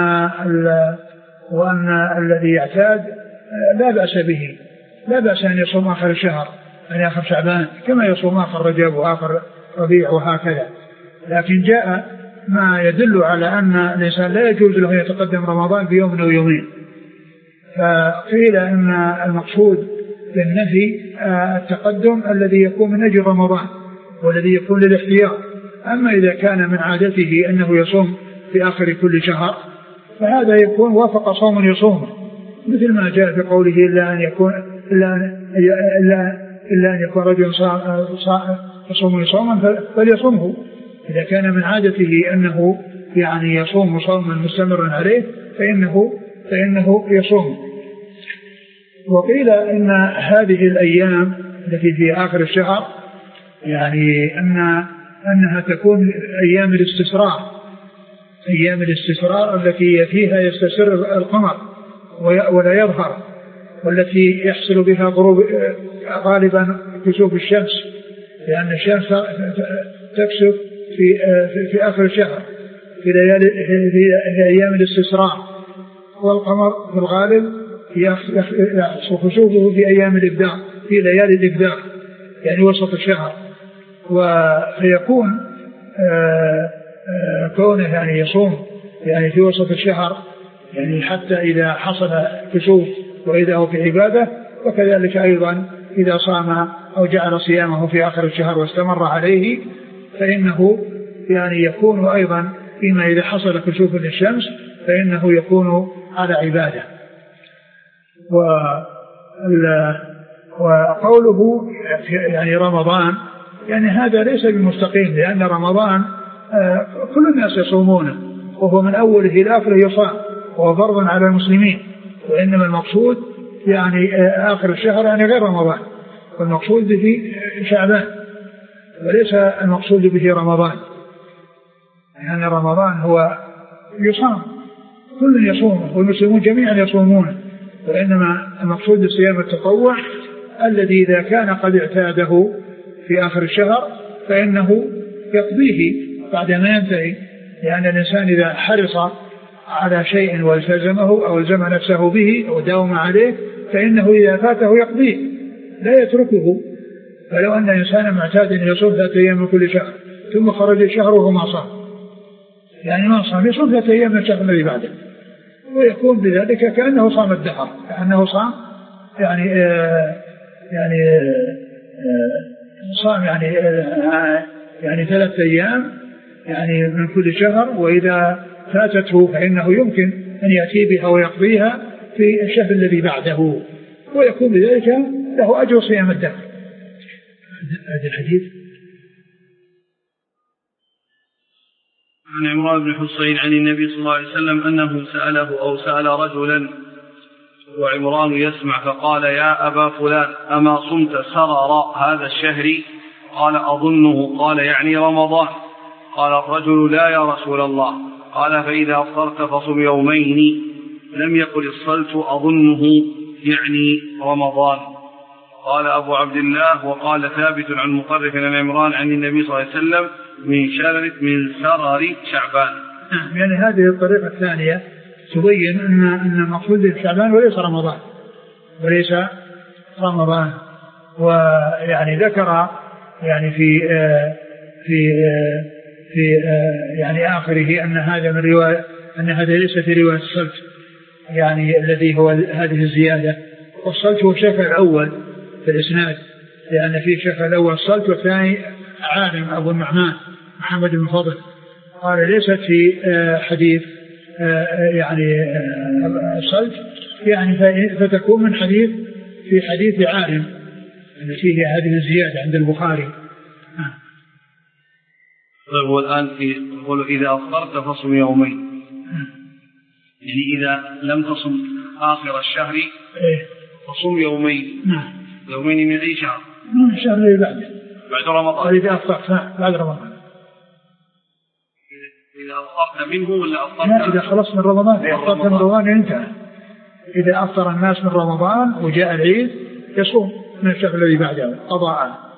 وأن الذي يعتاد لا بأس به، لا بأس أن يصوم آخر الشهر يعني آخر شعبان كما يصوم آخر رجب وآخر ربيع وهكذا. لكن جاء ما يدل على أن الإنسان لا يجوز له أن يتقدم رمضان بيوم أو يومين. فقيل أن المقصود بالنفي التقدم الذي يكون من أجل رمضان والذي يكون للاحتياط. أما إذا كان من عادته أنه يصوم في آخر كل شهر فهذا يكون وافق صوم يصومه، مثل ما جاء في قوله إلا أن يكون إلا أن, إلا إلا أن يكون رجل يصوم صوما فليصومه. إذا كان من عادته أنه يعني يصوم صوما مستمرا عليه فإنه فإنه يصوم. وقيل إن هذه الأيام التي في آخر الشهر يعني أن أنها تكون أيام الاستسرار، أيام الاستسرار التي فيها يستسر القمر ولا يظهر، والتي يحصل بها غروب غالبا كسوف الشمس، لأن الشمس تكسف في في آخر الشهر في ليالي في أيام الاستسرار، والقمر في الغالب يحصل خسوفه في أيام الإبداع في ليالي الإبداع يعني وسط الشهر. ويكون كونه يعني يصوم يعني في وسط الشهر يعني حتى إذا حصل كسوف وإذا هو في عبادة، وكذلك أيضا إذا صام أو جعل صيامه في آخر الشهر واستمر عليه فإنه يعني يكون أيضا فيما إذا حصل كسوف للشمس فإنه يكون على عبادة. وقوله يعني رمضان يعني هذا ليس بمستقيم، لأن رمضان كل الناس يصومونه وهو من أوله إلى آخره يصام وهو فرض على المسلمين، وإنما المقصود يعني آخر الشهر يعني غير رمضان، والمقصود به شعبان وليس المقصود به رمضان، لأن يعني رمضان هو يصام كل يصومه والمسلمون جميعا يصومونه، وإنما المقصود بصيام التطوع الذي إذا كان قد اعتاده في آخر الشهر فإنه يقضيه بعد ما ينتهي، لأن الإنسان إذا حرص على شيء والتزمه أو الزم نفسه به أو داوم عليه فإنه إذا فاته يقضيه لا يتركه. فلو أن إنسانا معتاد يصوم ثلاثة أيام من كل شهر ثم خرج الشهر وهو ما صام يعني ما صام يصوم ثلاثة أيام من الشهر الذي بعده، ويكون بذلك كأنه صام الدهر، كأنه صام يعني آه يعني آه صام يعني آه يعني ثلاثة أيام يعني من كل شهر، وإذا فاتته فإنه يمكن أن يأتي بها ويقضيها في الشهر الذي بعده، ويكون بذلك له أجر صيام الدهر. هذا الحديث عن عمران بن حصين عن النبي صلى الله عليه وسلم أنه سأله أو سأل رجلا وعمران يسمع فقال: يا أبا فلان، أما صمت سرر هذا الشهر؟ قال: أظنه. قال: يعني رمضان؟ قال الرجل: لا يا رسول الله. قال: فإذا أفطرت فصم يومين. لم يقل الصلت أظنه يعني رمضان. قال أبو عبد الله: وقال ثابت عن مطرف عن عمران عن النبي صلى الله عليه وسلم من شرر من سرر شعبان. يعني هذه الطريقة الثانية تبين أن أن المقصود شعبان وليس رمضان وليس رمضان ويعني ذكر يعني في آه في آه في آه يعني آخره أن هذا من رواية أن هذا ليس في رواية الصلت، يعني الذي هو هذه الزيادة. والصلت هو الشيخ الأول في الإسناد، لأن فيه الشيخ الأول الصلت والثاني عالم أبو النعمان محمد بن فضل. قال ليست في حديث يعني الصلت، يعني فتكون من حديث في حديث عالم اللي فيه هذه الزيادة عند البخاري. طيب، والآن يقول إذا أفطرت فصم يومين، يعني إذا لم تصم آخر الشهر فصم يومين. نعم. يومين من أي شهر؟ من الشهر اللي بعده بعد رمضان. إذا أفطرت بعد رمضان. إذا أفطرت منه ولا أفطرت؟ لا، إذا خلصت من رمضان. إذا أفطرت من رمضان انتهى. إذا أفطر الناس من رمضان وجاء العيد يصوم من الشهر الذي بعده قضاء.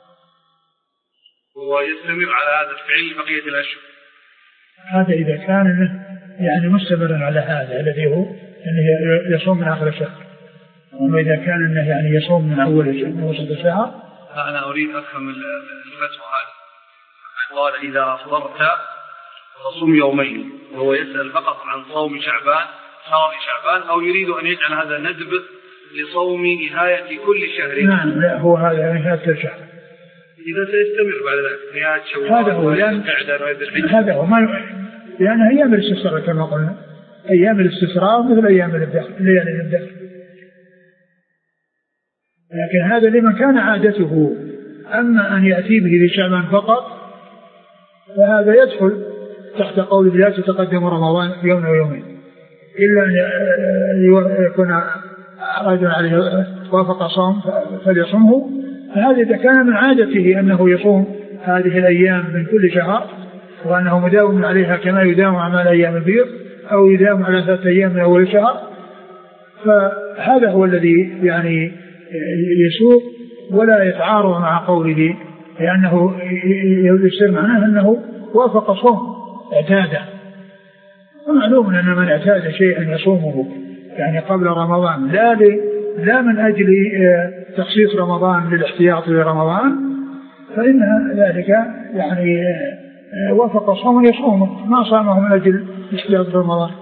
ويستمر على هذا الفعل بقية الأشهر. هذا إذا كان يعني مستمرا على هذا الذي هو أنه يصوم من آخر الشهر، وإذا كان أنه يعني يصوم من أول الشهر من وسط الشهر. أنا أريد أفهم الفتوى هذه. قال إذا أفطرت فصوم يومين، وهو يسأل فقط عن صوم شعبان شهر شعبان، أو يريد أن يجعل هذا ندب لصوم نهاية كل شهر؟ نعم، لا، هو هذا نهاية الشهر. إذا سيستمر بعد ذلك نهاية شوال هذا هو، لأن هذا هو ما لأن أيام الاستسراء كما قلنا، أيام الاستسراء مثل أيام الدهر ليالي الدهر. لكن هذا لمن كان عادته، أما أن يأتي به لشعبان فقط فهذا يدخل تحت قول لا تتقدم رمضان يوم ويومين، إلا أن يكون رجل عليه وافق صوم فليصمه. فهذا إذا كان من عادته أنه يصوم هذه الأيام من كل شهر، وأنه مداوم عليها كما يداوم على أيام البيض أو يداوم على ثلاثة أيام من أول الشهر، فهذا هو الذي يعني يسوق ولا يتعارض مع قوله، لأنه يصير معناه أنه وافق صوم اعتاده. ومعلوم أن من اعتاد شيئا يصومه يعني قبل رمضان لا لا من أجل تخصيص رمضان للاحتياط لرمضان، فإن ذلك يعني وافق صوم يصومه، ما صامه من أجل الاحتياط لرمضان.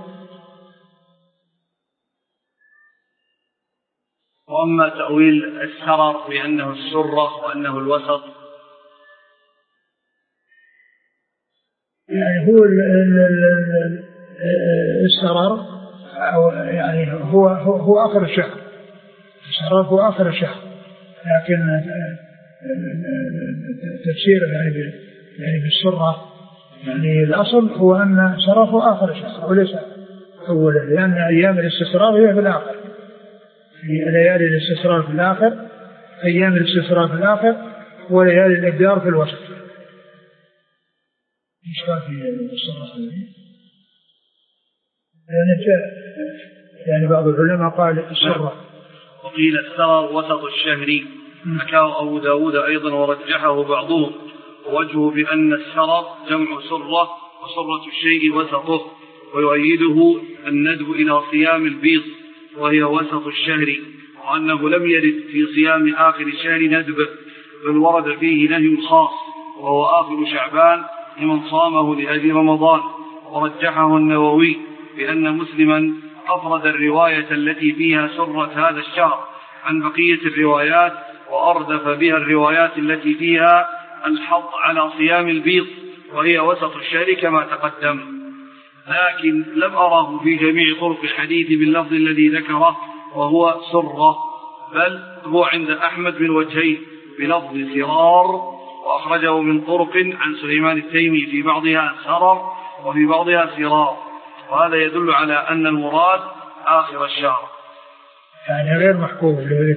وأما تأويل السرر بأنه السرة وأنه الوسط، يعني هو السرر أو يعني هو هو, هو آخر الشهر. السرر هو آخر الشهر، لكن تفسيره يعني يعني بالسرة يعني الأصل هو أن السرر هو آخر الشهر وليس أوله، لأن أيام الاستسرار هي في الآخر، في ليالي الاستسرار في الآخر، أيام الاستسرار في الآخر، وليالي الإبدار في الوسط. مش كان في السرة يعني يعني بعض العلماء قال السرة، وقيل السرر وسط الشهر، حكاه أبو داود أيضا ورجحه بعضهم، ووجهه بأن السرر جمع سرة، وسرة الشيء وسطه، ويؤيده الندب إلى صيام البيض وهي وسط الشهر، وأنه لم يرد في صيام آخر الشهر ندب، بل ورد فيه نهي خاص وهو آخر شعبان لمن صامه لأجل رمضان. ورجحه النووي بأن مسلما أفرد الرواية التي فيها سرة هذا الشهر عن بقية الروايات، وأردف بها الروايات التي فيها الحظ على صيام البيض، وهي وسط الشهر كما تقدم، لكن لم أره في جميع طرق الحديث باللفظ الذي ذكره وهو سرة، بل هو عند أحمد من وجهين بلفظ سرار، وأخرجه من طرق عن سليمان التيمي في بعضها سرر وفي بعضها سرار، وهذا يدل على أن المراد آخر الشهر، يعني غير محكوم.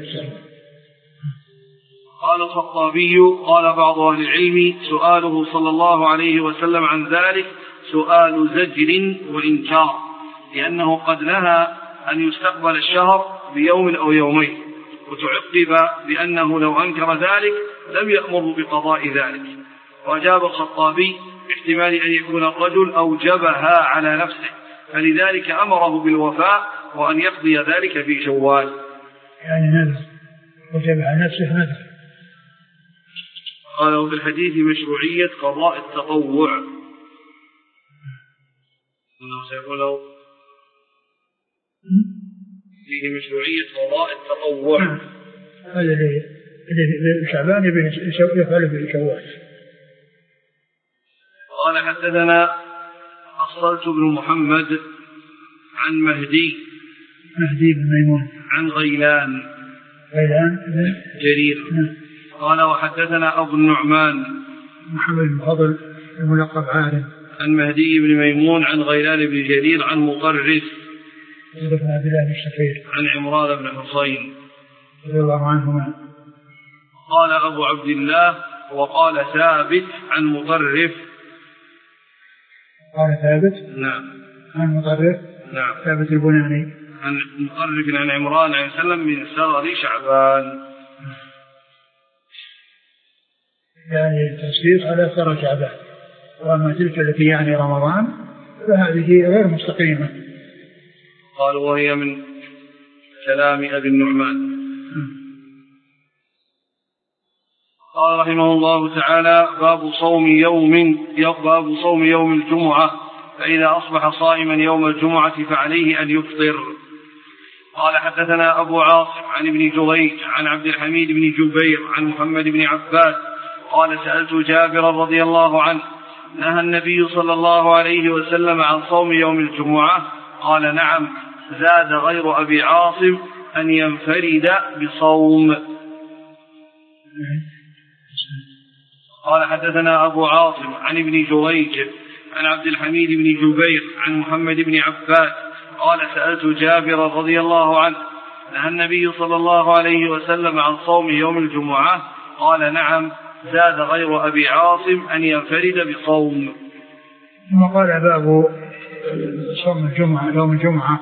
قال الخطابي قال بعض أهل العلم سؤاله صلى الله عليه وسلم عن ذلك سؤال زجر وإنكار، لأنه قد نهى أن يستقبل الشهر بيوم أو يومين، وتعقب بأنه لو أنكر ذلك لم يأمر بقضاء ذلك. وأجاب الخطابي باحتمال أن يكون الرجل أوجبها على نفسه، فلذلك أمره بالوفاء وأن يقضي ذلك في شوال، يعني نذر وجب على نفسه نذر. قالوا في الحديث مشروعية قضاء التطوع، أنه سيقول له فيه مشروعية قضاء التطوع، هذا اللي شعبان يفعل به شوال. قال حدثنا أصلت بن محمد عن مهدي مهدي بن ميمون عن غيلان غيلان جرير قال وحدثنا أبو النعمان محمد بن فضل الملقب عارم عن مهدي بن ميمون عن غيلان بن جرير عن مطرف بن عبد الله بن الشقيق عن عمران بن حصين رضي الله عنهما. قال أبو عبد الله وقال ثابت عن مطرف. قال ثابت نعم عن مطرف نعم ثابت البناني عن مطرف عن عمران عليه السلام من سغر شعبان، يعني التنصيص على سغر شعبان. وأما تلك التي يعني رمضان فهذه غير مستقيمة. قال وهي من كلام أبي النعمان. قال رحمه الله تعالى باب صوم يوم باب صوم يوم الجمعة، فإذا أصبح صائما يوم الجمعة فعليه أن يفطر. قال حدثنا أبو عاصم عن ابن جريج عن عبد الحميد بن جبير عن محمد بن عباس قال سألت جابر رضي الله عنه نهى النبي صلى الله عليه وسلم عن صوم يوم الجمعة؟ قال نعم، زاد غير أبي عاصم أن ينفرد بصوم. قال حدثنا أبو عاصم عن ابن جريج عن عبد الحميد بن جبير عن محمد بن عباس قال سألت جابر رضي الله عنه نهى النبي صلى الله عليه وسلم عن صوم يوم الجمعة؟ قال نعم، زاد غير أبي عاصم أن ينفرد بصوم. ثم قال باب صوم الجمعة يوم الجمعة،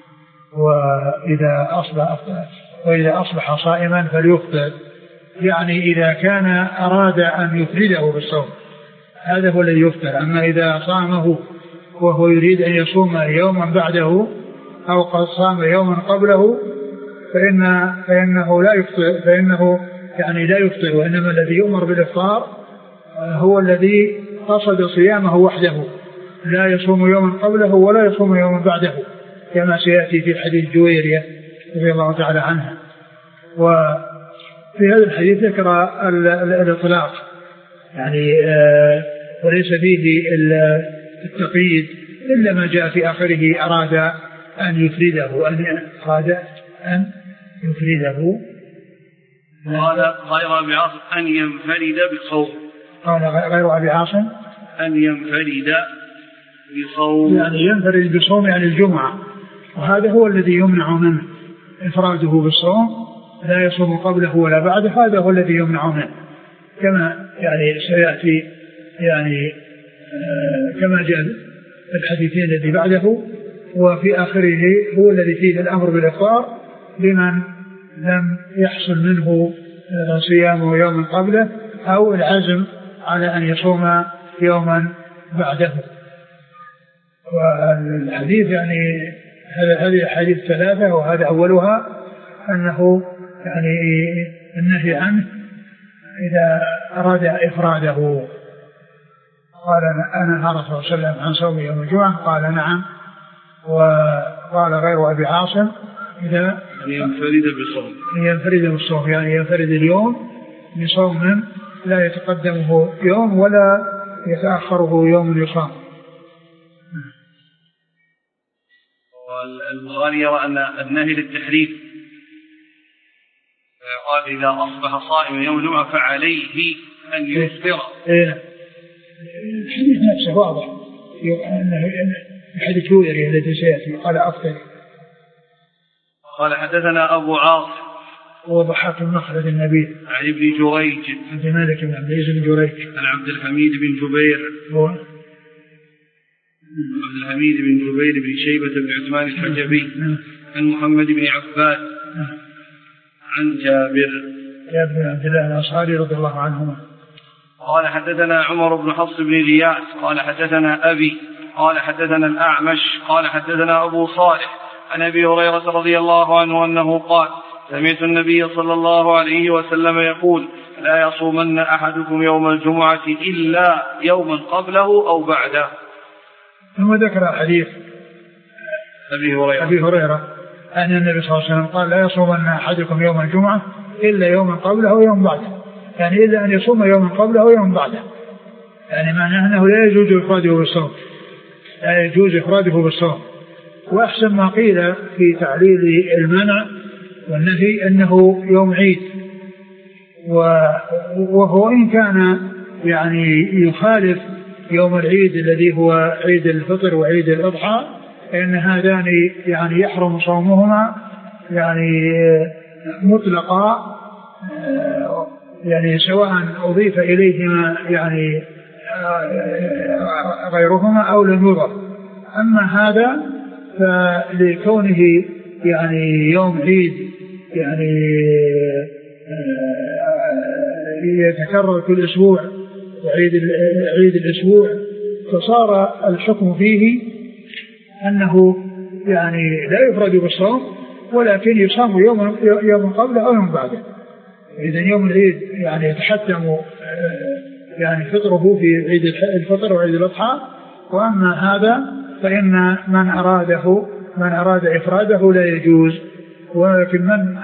وإذا أصبح وإذا أصبح صائما فليفطر، يعني إذا كان أراد أن يفرده بالصوم هذا هو الذي يفطر. أما إذا صامه وهو يريد أن يصوم يوما بعده أو قد صام يوما قبله فإن فإنه لا يفطر، فإنه يعني لا يفطر، وإنما الذي يؤمر بالإفطار هو الذي قصد صيامه وحده، لا يصوم يوما قبله ولا يصوم يوما بعده، كما سيأتي في حديث جويرية رضي الله تعالى عنها. وفي هذا الحديث ذكر الإطلاق، يعني وليس فيه التقييد إلا ما جاء في آخره أراد أن يفرده أن أراد أن يفرده قال غير أبي عاصم أن ينفرد بصوم. قال غير أبي عاصم أن ينفرد بصوم، يعني ينفرد بصوم يعني الجمعة، وهذا هو الذي يمنع منه إفراده بالصوم، لا يصوم قبله ولا بعده، هذا هو الذي يمنع منه، كما يعني سيأتي يعني آه كما جاء الحديثين الذي بعده. وفي آخره هو الذي فيه الأمر بالإفطار لمن لم يحصل منه صيامه يوما قبله أو العزم على أن يصوم يوما بعده. والحديث يعني هذه الحديث ثلاثة، وهذا أولها أنه يعني النهي عنه إذا أراد إفراده. قال أنا نهى رسول الله صلى الله عليه وسلم عن صوم يوم الجمعة؟ قال نعم. وقال غير أبي عاصم إذا ينفرد بالصوم ينفرد بالصوم يعني ينفرد اليوم بصوم لا يتقدمه يوم ولا يتأخره يوم يصام. والبخاري يرى أن النهي للتحريم، قال إذا أصبح صائم يوم الجمعة فعليه أن يفطر. الحديث نفسه واضح أنه الحديث جويري الذي سيأتي قال أفطر. قال حدثنا أبو عاصم وضحاك المخرج النبي عن ابن جريج عبد الملك بن عبد العزيز بن جريج عن عبد الحميد بن جبير هو عبد الحميد بن جبير بن شيبة بن عثمان الحجبي عن محمد بن عباد عن جابر بن عبد الله الأنصاري رضي الله عنهما قال حدثنا عمر بن حفص بن غياث قال حدثنا أبي قال حدثنا الأعمش قال حدثنا أبو صالح عن أبي هريرة رضي الله عنه أنه قال سمعت النبي صلى الله عليه وسلم يقول لا يصومن أحدكم يوم الجمعة إلا يوما قبله أو بعده. ثم ذكر حديث أبي هريرة, أبي هريرة أن النبي صلى الله عليه وسلم قال لا يصومن أحدكم يوم الجمعة إلا يوما قبله ويوم بعده، يعني إلا أن يصوم يوما قبله ويوم بعده، يعني معناه أنه لا يجوز إفراده بالصوم، لا يجوز إفراده بالصوم. وأحسن ما قيل في تعليل المنع والنهي أنه يوم عيد، وهو إن كان يعني يخالف يوم العيد الذي هو عيد الفطر وعيد الأضحى، فإن هذان يعني يحرم صومهما يعني مطلقا، يعني سواء أضيف إليهما يعني غيرهما أو لم يضف. أما هذا فلكونه يعني يوم عيد يعني يتكرر كل أسبوع وعيد عيد الأسبوع، فصار الحكم فيه أنه يعني لا يفرد بالصوم ولكن يصام يوم يوم قبله أو يوم بعده. إذا يوم العيد يعني يتحتم يعني فطره في عيد الفطر وعيد الأضحى، وأما هذا فإن من أراده من أراد إفراده لا يجوز، ولكن من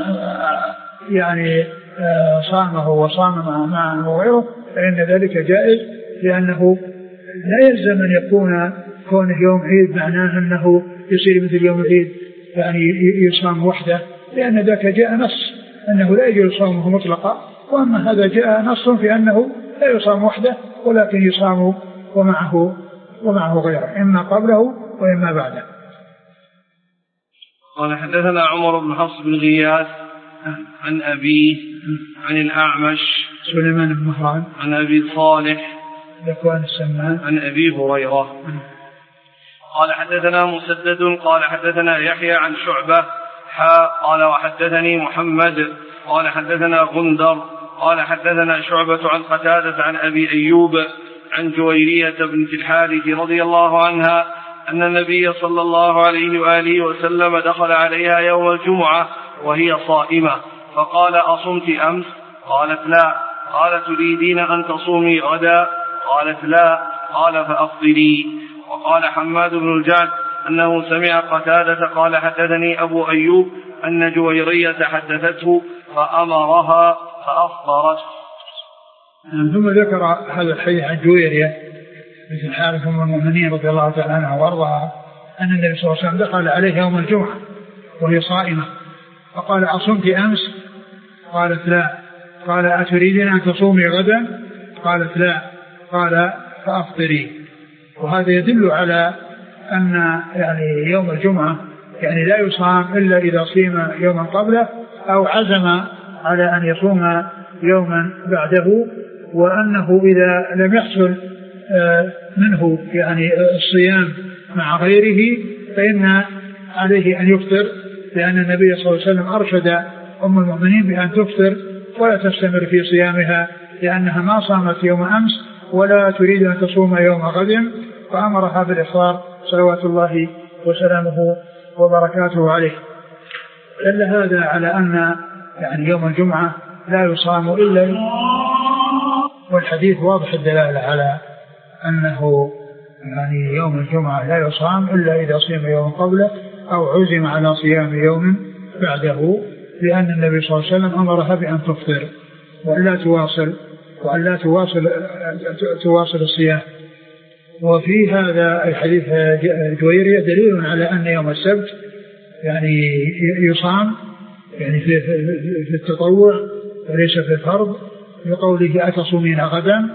يعني صامه وصام معه وغيره فإن ذلك جائز، لأنه لا يلزم أن يكون كونه يوم عيد معناه أنه يصير مثل يوم العيد يعني يصام وحده، لأن ذاك جاء نص أنه لا يجوز صومه مطلقا، وأما هذا جاء نص في أنه لا يصام وحده ولكن يصام ومعه ومعه غيره، إما قبله وإما بعده. قال حدثنا عمر بن حفص بن غياث عن أبيه عن الأعمش سليمان بن مهران عن أبي صالح ذكوان السمان عن أبي هريرة قال حدثنا مسدد قال حدثنا يحيى عن شعبة حا قال وحدثني محمد قال حدثنا غندر قال حدثنا شعبة عن قتادة عن أبي أيوب عن جويرية بنت الحارث رضي الله عنها أن النبي صلى الله عليه وآله وسلم دخل عليها يوم الجمعة وهي صائمة فقال أصمت أمس؟ قالت لا. قال تريدين أن تصومي غدا؟ قالت لا. قال فأفطري. وقال حماد بن الجعد أنه سمع قتادة قال حدثني أبو أيوب أن جويرية حدثته فأمرها فأفطرت. ثم ذكر هذا الحديث عن جويرية مثل الحارث أم المؤمنين رضي الله تعالى عنها وارضاها أن النبي صلى الله عليه وسلم دخل عليه يوم الجمعة وهي صائمة فقال أصمت أمس؟ قالت لا. قال أتريدين أن تصومي غدا؟ قالت لا. قال فأفطري. وهذا يدل على أن يعني يوم الجمعة يعني لا يصام إلا إذا صيم يوما قبله أو عزم على أن يصوم يوما بعده، وأنه إذا لم يحصل منه يعني الصيام مع غيره فإن عليه أن يفطر، لأن النبي صلى الله عليه وسلم أرشد أم المؤمنين بأن تفطر ولا تستمر في صيامها لأنها ما صامت يوم أمس ولا تريد أن تصوم يوم غد، فأمرها بالإفطار صلوات الله وسلامه وبركاته عليه. دل هذا على أن يعني يوم الجمعة لا يصام إلا، والحديث واضح الدلالة على أنه يعني يوم الجمعة لا يصام إلا إذا صيم يوم قبله أو عزم على صيام يوم بعده، لأن النبي صلى الله عليه وسلم أمرها بأن تفطر ولا تواصل وأن لا تواصل تواصل الصيام. وفي هذا الحديث جويرية دليل على أن يوم السبت يعني يصام يعني في, في التطوع وليس في الفرض، لقوله أتصومين غدا،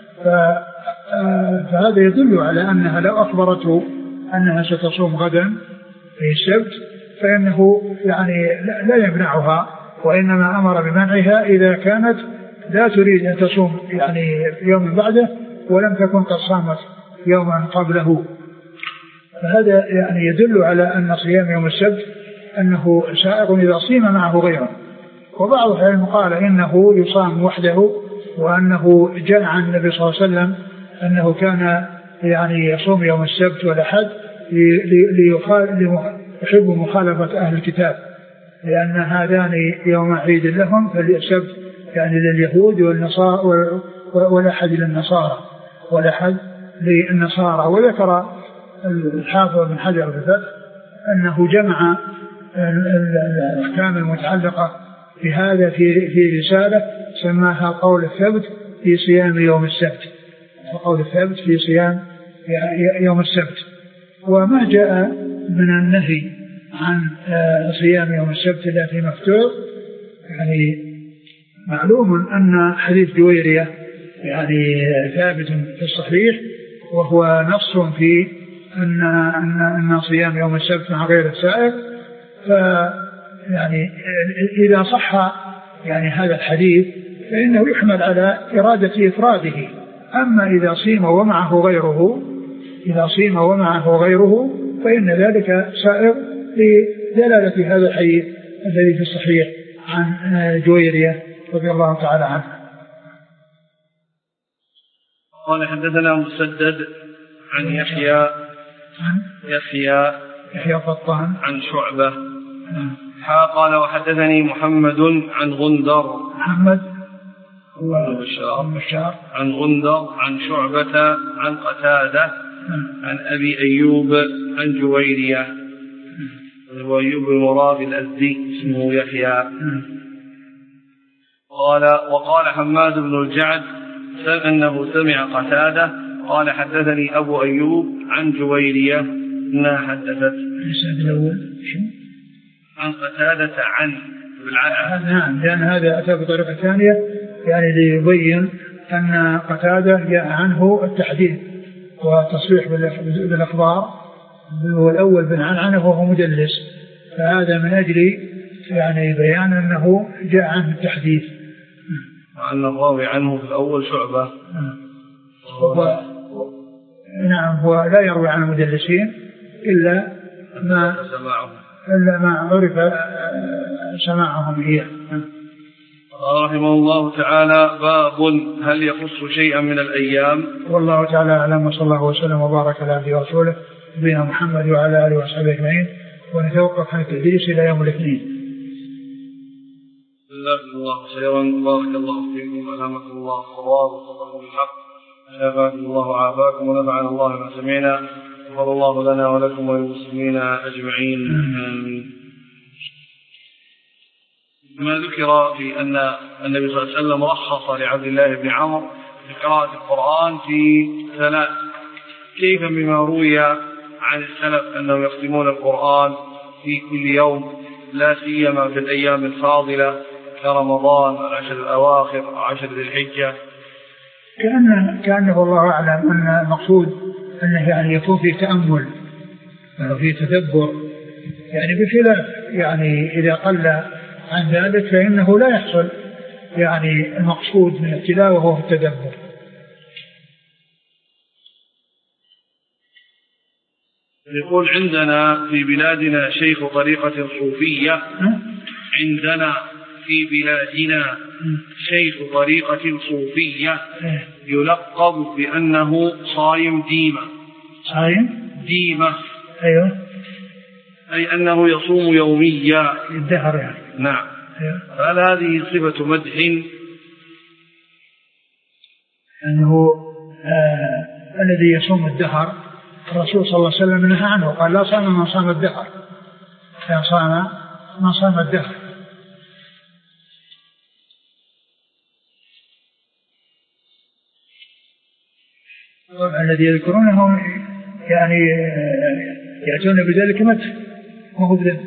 فهذا يدل على أنها لو أخبرته أنها ستصوم غدا في السبت فإنه يعني لا يمنعها، وإنما أمر بمنعها إذا كانت لا تريد أن تصوم يعني يوم بعده ولم تكن قد صامت يوما قبله. فهذا يعني يدل على أن صيام يوم السبت أنه سائغ إذا صيم معه غيره. وبعض العلم قال إنه يصام وحده، وأنه جاء عن النبي صلى الله عليه وسلم أنه كان يعني يصوم يوم السبت والأحد يحب مخالفة أهل الكتاب، لأن هذان يوم عيد لهم، فالسبت يعني لليهود والنصارى والأحد للنصارى والأحد للنصارى. وذكر الحافظ بن حجر في الفتح أنه جمع الأحكام المتعلقة بهذا في في رسالة سماها قول الثبت في صيام يوم السبت، وقول الثبت في صيام يوم السبت. وما جاء من النهي عن صيام يوم السبت إلا في مفتوح، يعني معلوم أن حديث جويرية يعني ثابت في الصحيح، وهو نص في أن أن أن صيام يوم السبت مع غير السائق. فيعني إذا صح يعني هذا الحديث فإنه يحمل على إرادة إفراده. أما إذا صيم ومعه غيره إذا صيم ومعه غيره فإن ذلك سائر لدلالة هذا الحديث الذي في الصحيح عن جويرية رضي الله تعالى عنه. قال حدثنا مسدد عن يحيى يحيى يحيى قطان عن شعبة حا قال وحدثني محمد عن غندر محمد بشار عن غندر عن شعبة عن قتادة عن أبي أيوب عن جويرية، هو أيوب المراد الأزدي اسمه يحيى. قال وقال حماد بن الجعد أنه سمع قتادة قال حدثني أبو أيوب عن جويرية أنها حدثت عن قتادة عن نعم، لأن هذا أتى بطريقة ثانية يعني ليبين أن قتادة جاء عنه التحديث والتصريح بالأخبار، والأول بن عنعنه وهو مدلس، فهذا من أجل يعني بيان أنه جاء عنه التحديث، وأن الراوي عنه في الأول شعبة. هو نعم هو لا يروي عن المدلسين إلا ما إلا ما عرف سماعهم إياه. رحمه الله تعالى. باب هل يخص شيئا من الأيام؟ والله تعالى أعلم، وصلى الله وسلم وبارك على عبده ورسوله نبينا محمد وعلى آله وصحبه أجمعين، ونتوقف عن التدريس إلى يوم الاثنين. جزاكم الله خيرا، بارك الله فيكم، ألهمكم الله الصواب وصدقكم الحق، شفاكم الله وعافاكم، ونفعنا الله ما سمعنا، غفر الله لنا ولكم وللمسلمين أجمعين. آمين. ما ذكر في أن النبي صلى الله عليه وسلم رخص لعبد الله بن عمرو بقراءة القرآن في ثلاث، كيف بما روي عن السلف أنهم يختمون القرآن في كل يوم، لا سيما في الأيام الفاضلة كرمضان والعشر الأواخر وعشر ذي الحجة؟ كأن كأنه الله أعلم أن المقصود أنه يعني يكون في تأمل وفي تدبر، يعني بخلاف يعني إذا قل عن ذلك فإنه لا يحصل يعني المقصود من التلاوة وهو التدبر. يقول عندنا في بلادنا شيخ طريقة صوفية عندنا في بلادنا شيخ طريقة صوفية يلقب بأنه صايم ديمة. صايم ديمة أيوه، أي أنه يصوم يوميا الدهر يعني. نعم. أيوه. هل هذه صفة مدح؟ أنه آه الذي يصوم الدهر الرسول صلى الله عليه وسلم نهى عنه، قال لا صام من صام الدهر، لا صام من صام الدهر. الذي يذكرونه يعني يأتون بذلك مدح وهو بذلك.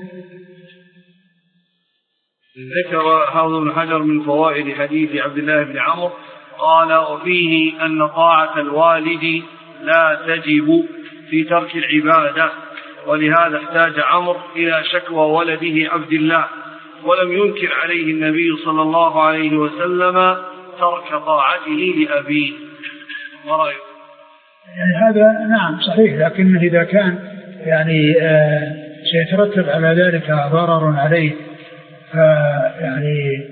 ذكر حافظ بن حجر من فوائد حديث عبد الله بن عمرو قال وفيه أن طاعة الوالد لا تجب في ترك العبادة، ولهذا احتاج عمرو إلى شكوى ولده عبد الله، ولم ينكر عليه النبي صلى الله عليه وسلم ترك طاعته لأبيه. ورأيه يعني هذا نعم صحيح، لكن إذا كان يعني آه سيترتب على ذلك ضرر عليه يعني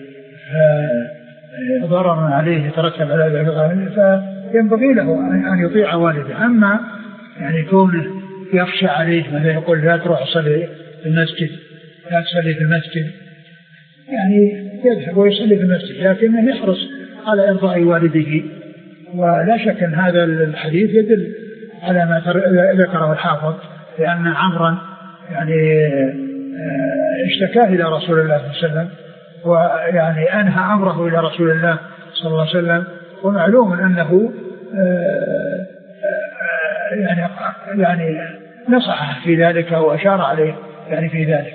ضرر عليه يترتب على ذلك فينبغي له أن يطيع والده. أما يعني كونه يخشى عليه ماذا يقول لا تروح تصلي في المسجد لا تصلي في المسجد، يعني يذهب ويصلي في المسجد لكنه يحرص على إرضاء والده. ولا شك أن هذا الحديث يدل على ما ذكره الحافظ، لأن عمرا يعني اشتكاه إلى رسول الله صلى الله عليه وسلم، ويعني أنهى أمره إلى رسول الله صلى الله عليه وسلم، ومعلوم أنه يعني يعني نصحه في ذلك وأشار عليه يعني في ذلك.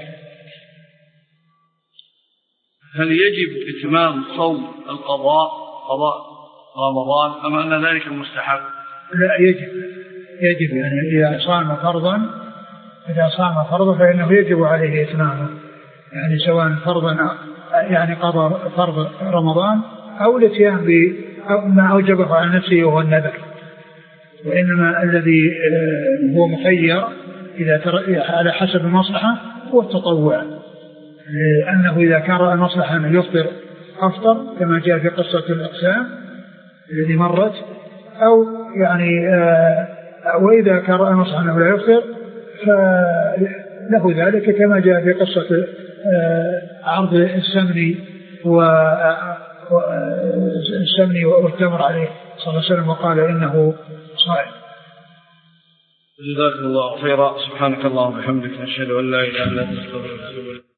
هل يجب إتمام صوم القضاء قضاء رمضان أم أن ذلك مستحب؟ لا يجب يجب يعني إذا صام فرضا إذا صام فرضا فإنه يجب عليه إتمامه، يعني سواء فرضا يعني قضى فرض رمضان أو الاتيان بما أوجبه على نفسه وهو النذر. وإنما الذي هو مخير إذا على حسب المصلحة هو التطوع، لأنه إذا كان رأى المصلحة أن يفطر أفطر كما جاء في قصة الأقسام الذي مرت، أو يعني وإذا كان رأى المصلحة أنه لا يفطر فله ذلك كما جاء في قصة عرض السمن والسمن والتمر عليه صلى الله عليه وسلم وقال إنه صائم. جزاك الله خيرا. سبحانك اللهم وبحمدك نشهد أن لا إله إلا أنت نستغفرك ونتوب إليك.